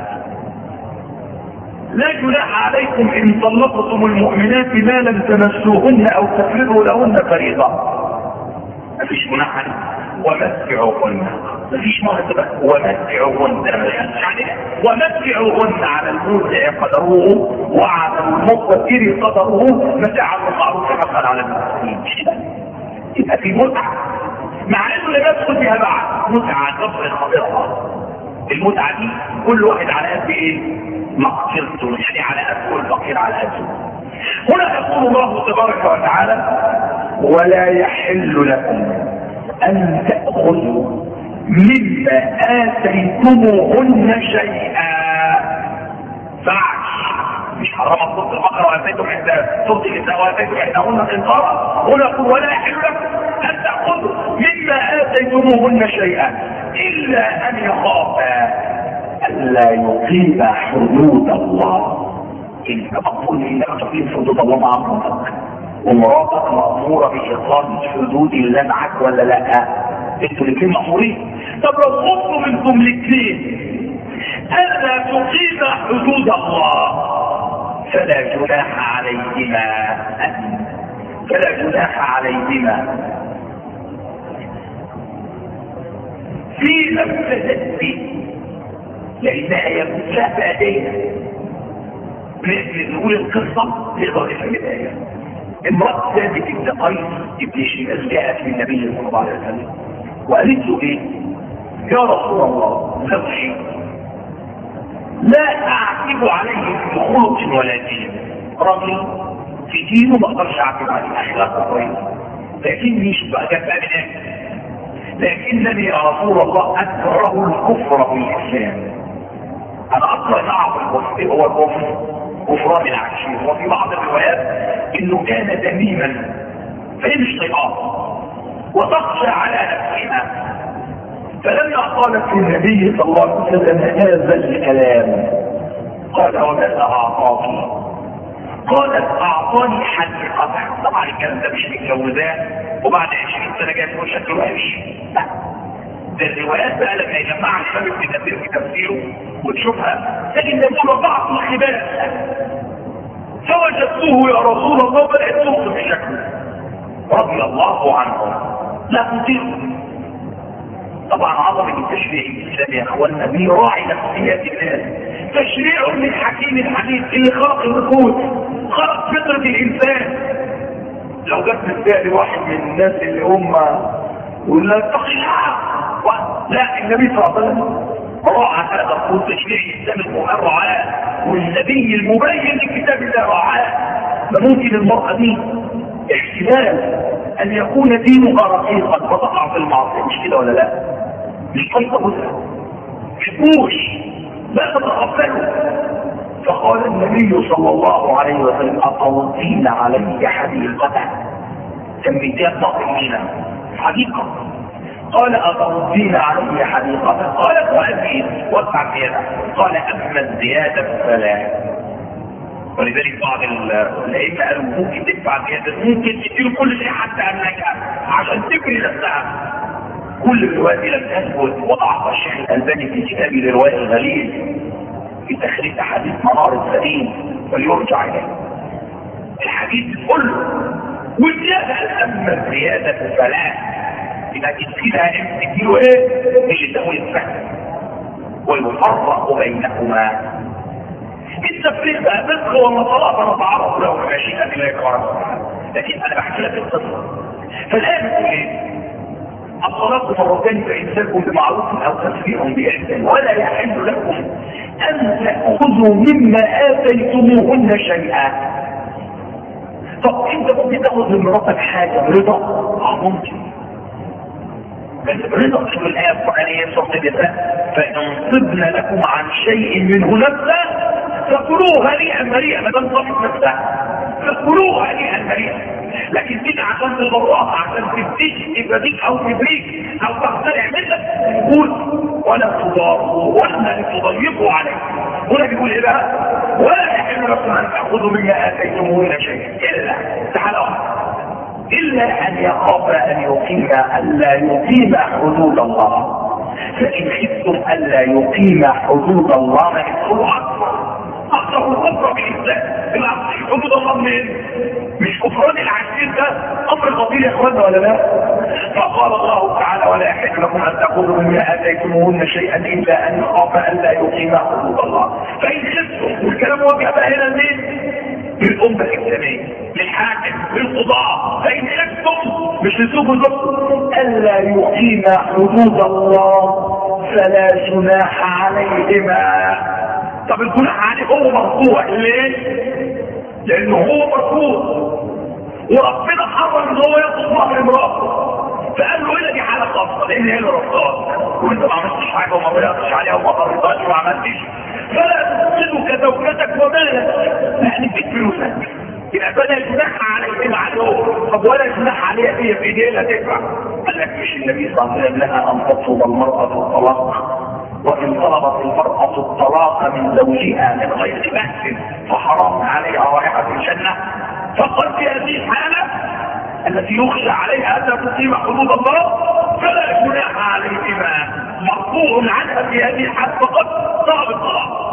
لا جناح عليكم ان طلقتم المؤمنات ما لم تمسوهن او تفرضوا لهن فريضه. مفيش جناح ومتعوهن، مفيش مرتبه ومتعوهن يعني ومتعوهن على الموسع قدره وعلى المقتدر قدره متاعا بالمعروف حقا على المسلمين. يبقى في متعه مع انه لا يدخل فيها بعد متعه كفر الخطيره. المتعه دي كل واحد على قد ايه؟ مقصرته، يعني على قد كل فقير على قده. هنا يقول الله تبارك وتعالى ولا يحل لكم ان تاخذوا مما اتيتموهن شيئا. فعش مش حرام صوت البقره واتيتم احدى صوت النساء واتيتم احداهن قنطارا. هنا يقول ولا يحل لكم ان تاخذوا مما اتيتموهن شيئا الا ان يخافا الا يقيم حدود الله. انت مقبول انك تقيم حدود الله مع مراتك، ومراتك ماموره باقامه حدود الله معك ولا لا؟ انتوا الاثنين مامورين. طب لو خفتوا منكم الاثنين الا تقيم حدود الله فلا جناح عليهما فلا جناح عليهما فيما ابتدت به، لانها يمسها بايديها. نقول القصه لغايه البدايه. امراه ثابت بن قيس ابن شماس جاءت للنبي صلى الله عليه وسلم وقالت له ايه؟ يا رسول الله زوجي لا اعتب عليه في خلق ولا دين. راجل في دينه ما اقدرش اعتب عليه، اخلاقه كويسه، لكني مش بقى جنب ابنائي، لكنني يا رسول الله اكره الكفر بالاسلام. انا اكره نعم الكفر. هو الكفر كفران العشير، وفي بعض الروايات انه كان دميما فهي مش طيبه وتخشى على نفسها. فلما قالت للنبي صلى الله عليه وسلم هذا الكلام قال وماذا اعطاك؟ قالت اعطاني حديقة. طبعا الكلام ده مش متجوزاه وبعد عشرين سنة جاي تقول شكله وحش. لا، ده الروايات بقى لما يجمعها الشباب ابن كثير في تفسيره وتشوفها تجد يقول بعض الخباث فوجدته يا رسول الله بدأت توصف شكله رضي الله عنه لا تطيق. طبعا عظمة التشريع الإسلامي يا اخوانا بيراعي نفسيات الناس. تشريع من حكيم الحديث اللي خلق النفوس، خلق فطرة الإنسان. لو جت مثال واحد من الناس اللي هم يقول لا تقيها، لا، النبي صلى الله عليه وسلم راعى هذا القول. تشريع الإسلام القرآن رعاه، والنبي المبين لكتاب الله رعاه. فممكن المرأة دي احتمال ان يكون دينها رقيقا وتقع في المعصيه، مش كده ولا لا؟ مش طريقه مسلم، مش بوش، لا تتقبله. فقال النبي صلى الله عليه وسلم اقوضين علي حديقه. سميتها تقومين حديقه. قال اقوضين علي حديقه. قالت وازيد وادفع زياده. قال اما الزياده فلا. ولذلك بعض الائمه قالوا ممكن تدفع زياده، ممكن تديله كل شيء حتى انك عشان تبني نفسها. كل الروايات لم تثبت. وضعها الشيخ الالباني في كتابه للروايه الغليل في تخريج احاديث منار السليم وليرجع اليه. الحديث كله والزياده اما الزياده فلا. اذا تديلها تديله ايه؟ اللي تسوي الفهم ويفرق بينهما. التفريق بقى فسق ولا طلاق انا اتعرض له ماشي قبل لا يقرا. لكن انا بحكي لك القصه. فالان بتقول ايه؟ الطلاق مرتين فامساك بمعروف او تسريح باحسان ولا يحل لكم ان تاخذوا مما اتيتموهن شيئا. طب انت ممكن تاخذ من مراتك حاجه برضا؟ اه ممكن، بس برضا في الايه القرانيه سوره النساء فان طبن لكم عن شيء منه نفسه فكلوه هنيئا مريئا. ما دام طبت نفسها فكلوه هنيئا مريئا. لكن دي عشان تضرها، عشان تديك تباديك او تبريك او تخترع منك تقول ولا تضاروا ولا تضيقوا عليه. هنا بيقول ايه بقى؟ ولا يحل لكم ان تاخذوا مما اتيتموهن شيئا الا تعالى الا ان يخاف ان يقيم الا يقيم حدود الله. فان خفتم الا يقيم حدود الله ما يدخلوا اكبر اكثر الكفر بالاسلام. حدود الله منين؟ مش كفران العشير ده امر خطير يا اخوانا ولا لا؟ فقال الله تعالى ولا يحل لكم ان تاخذوا مما اتيتموهن شيئا الا ان يخاف ان لا يقيم حدود الله. فان خفتم، والكلام وجه بقى هنا لمين؟ للامه الاسلاميه، للحاكم، للقضاء. فان خفتم مش لسوق النص الا يقيم حدود الله فلا جناح عليهما. طب الجناح عليه هو مرفوع ليه؟ لانه هو مرفوض وربنا حرم ان هو ياخد مهر امراته. فقال له هنا دي حاله خاصه لان هي اللي رفضها وانت ما عملتش حاجه وما بلغتش عليها وما قررتهاش وما عملتش. فلا تفسدك زوجتك ومالك يعني تجيب فلوسك. يبقى فلا جناح عليها عليه. طب ولا جناح عليها هي في ايديها تدفع. قال لك مش النبي صلى الله عليه وسلم لها ان تطلب المراه الطلاق وإن طلبت المرأة الطلاق من زوجها من غير بأس فحرام عليها رائحة الجنة. فقال في هذه الحالة التي يخشى عليها أن تقيم حدود الله فلا جناح عليهما. مرفوع عنها في هذه الحالة فقط طلب الطلاق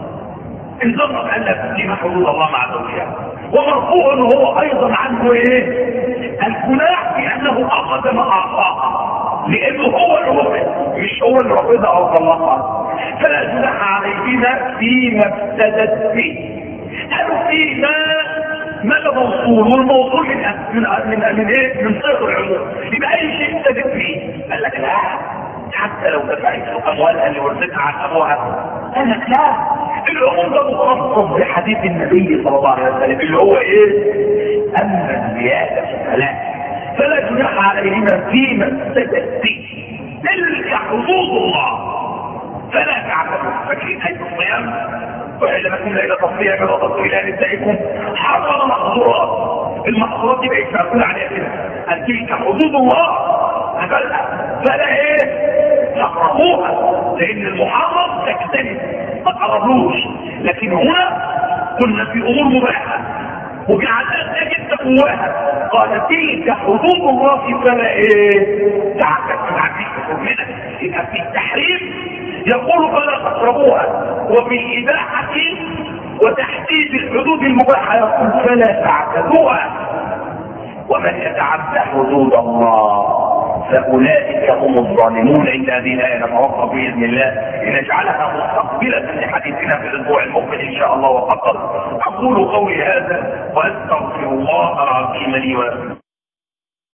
إن ظنت أن لا تقيم حدود الله مع زوجها. ومرفوع هو أيضا عنه إيه؟ الجناح بأنه أخذ ما أعطاها لانه هو اللي مش هو اللي رفضها او طلقها. فلا جناح عليهما فيما ابتدت به. قالوا فيما ماذا موصول؟ والموصول من من من, من ايه؟ من صيغ العموم. يبقى اي شيء ابتدت به. قال لك لا، حتى لو دفعت اموالها اللي ورثتها عن ابوها. قال لك لا، العموم ده مخصص بحديث النبي صلى الله عليه وسلم اللي هو ايه؟ اما الزياده فلا فلا جناح عليهما فيما ابتدت به. تلك حدود الله فلا تعتدوا. فاكرين آية الصيام؟ وإلا لكم ليلة الصيام وضبط إلى نسائكم حرم المحظورات. المحظورات دي بقت مقول عليها كده أن تلك حدود الله فلا ايه؟ تقربوها لأن المحرم تجتنب. ما تقربوش. لكن هنا كنا في امور مباحه وجعلنا تجد تقواها. قال تلك حدود الله فلا ايه تعتد تعتد منها. يبقى في التحريم يقول فلا تقربوها، وفي الاباحه وتحديد الحدود المباحه يقول فلا تعتدوها. ومن يتعدى حدود الله فاولئك هم الظالمون. عند هذه الايه نتوقف باذن الله لنجعلها مستقبله لحديثنا في الاسبوع المقبل ان شاء الله. وفقط اقول قولي هذا واستغفر الله العظيم لي ولكم.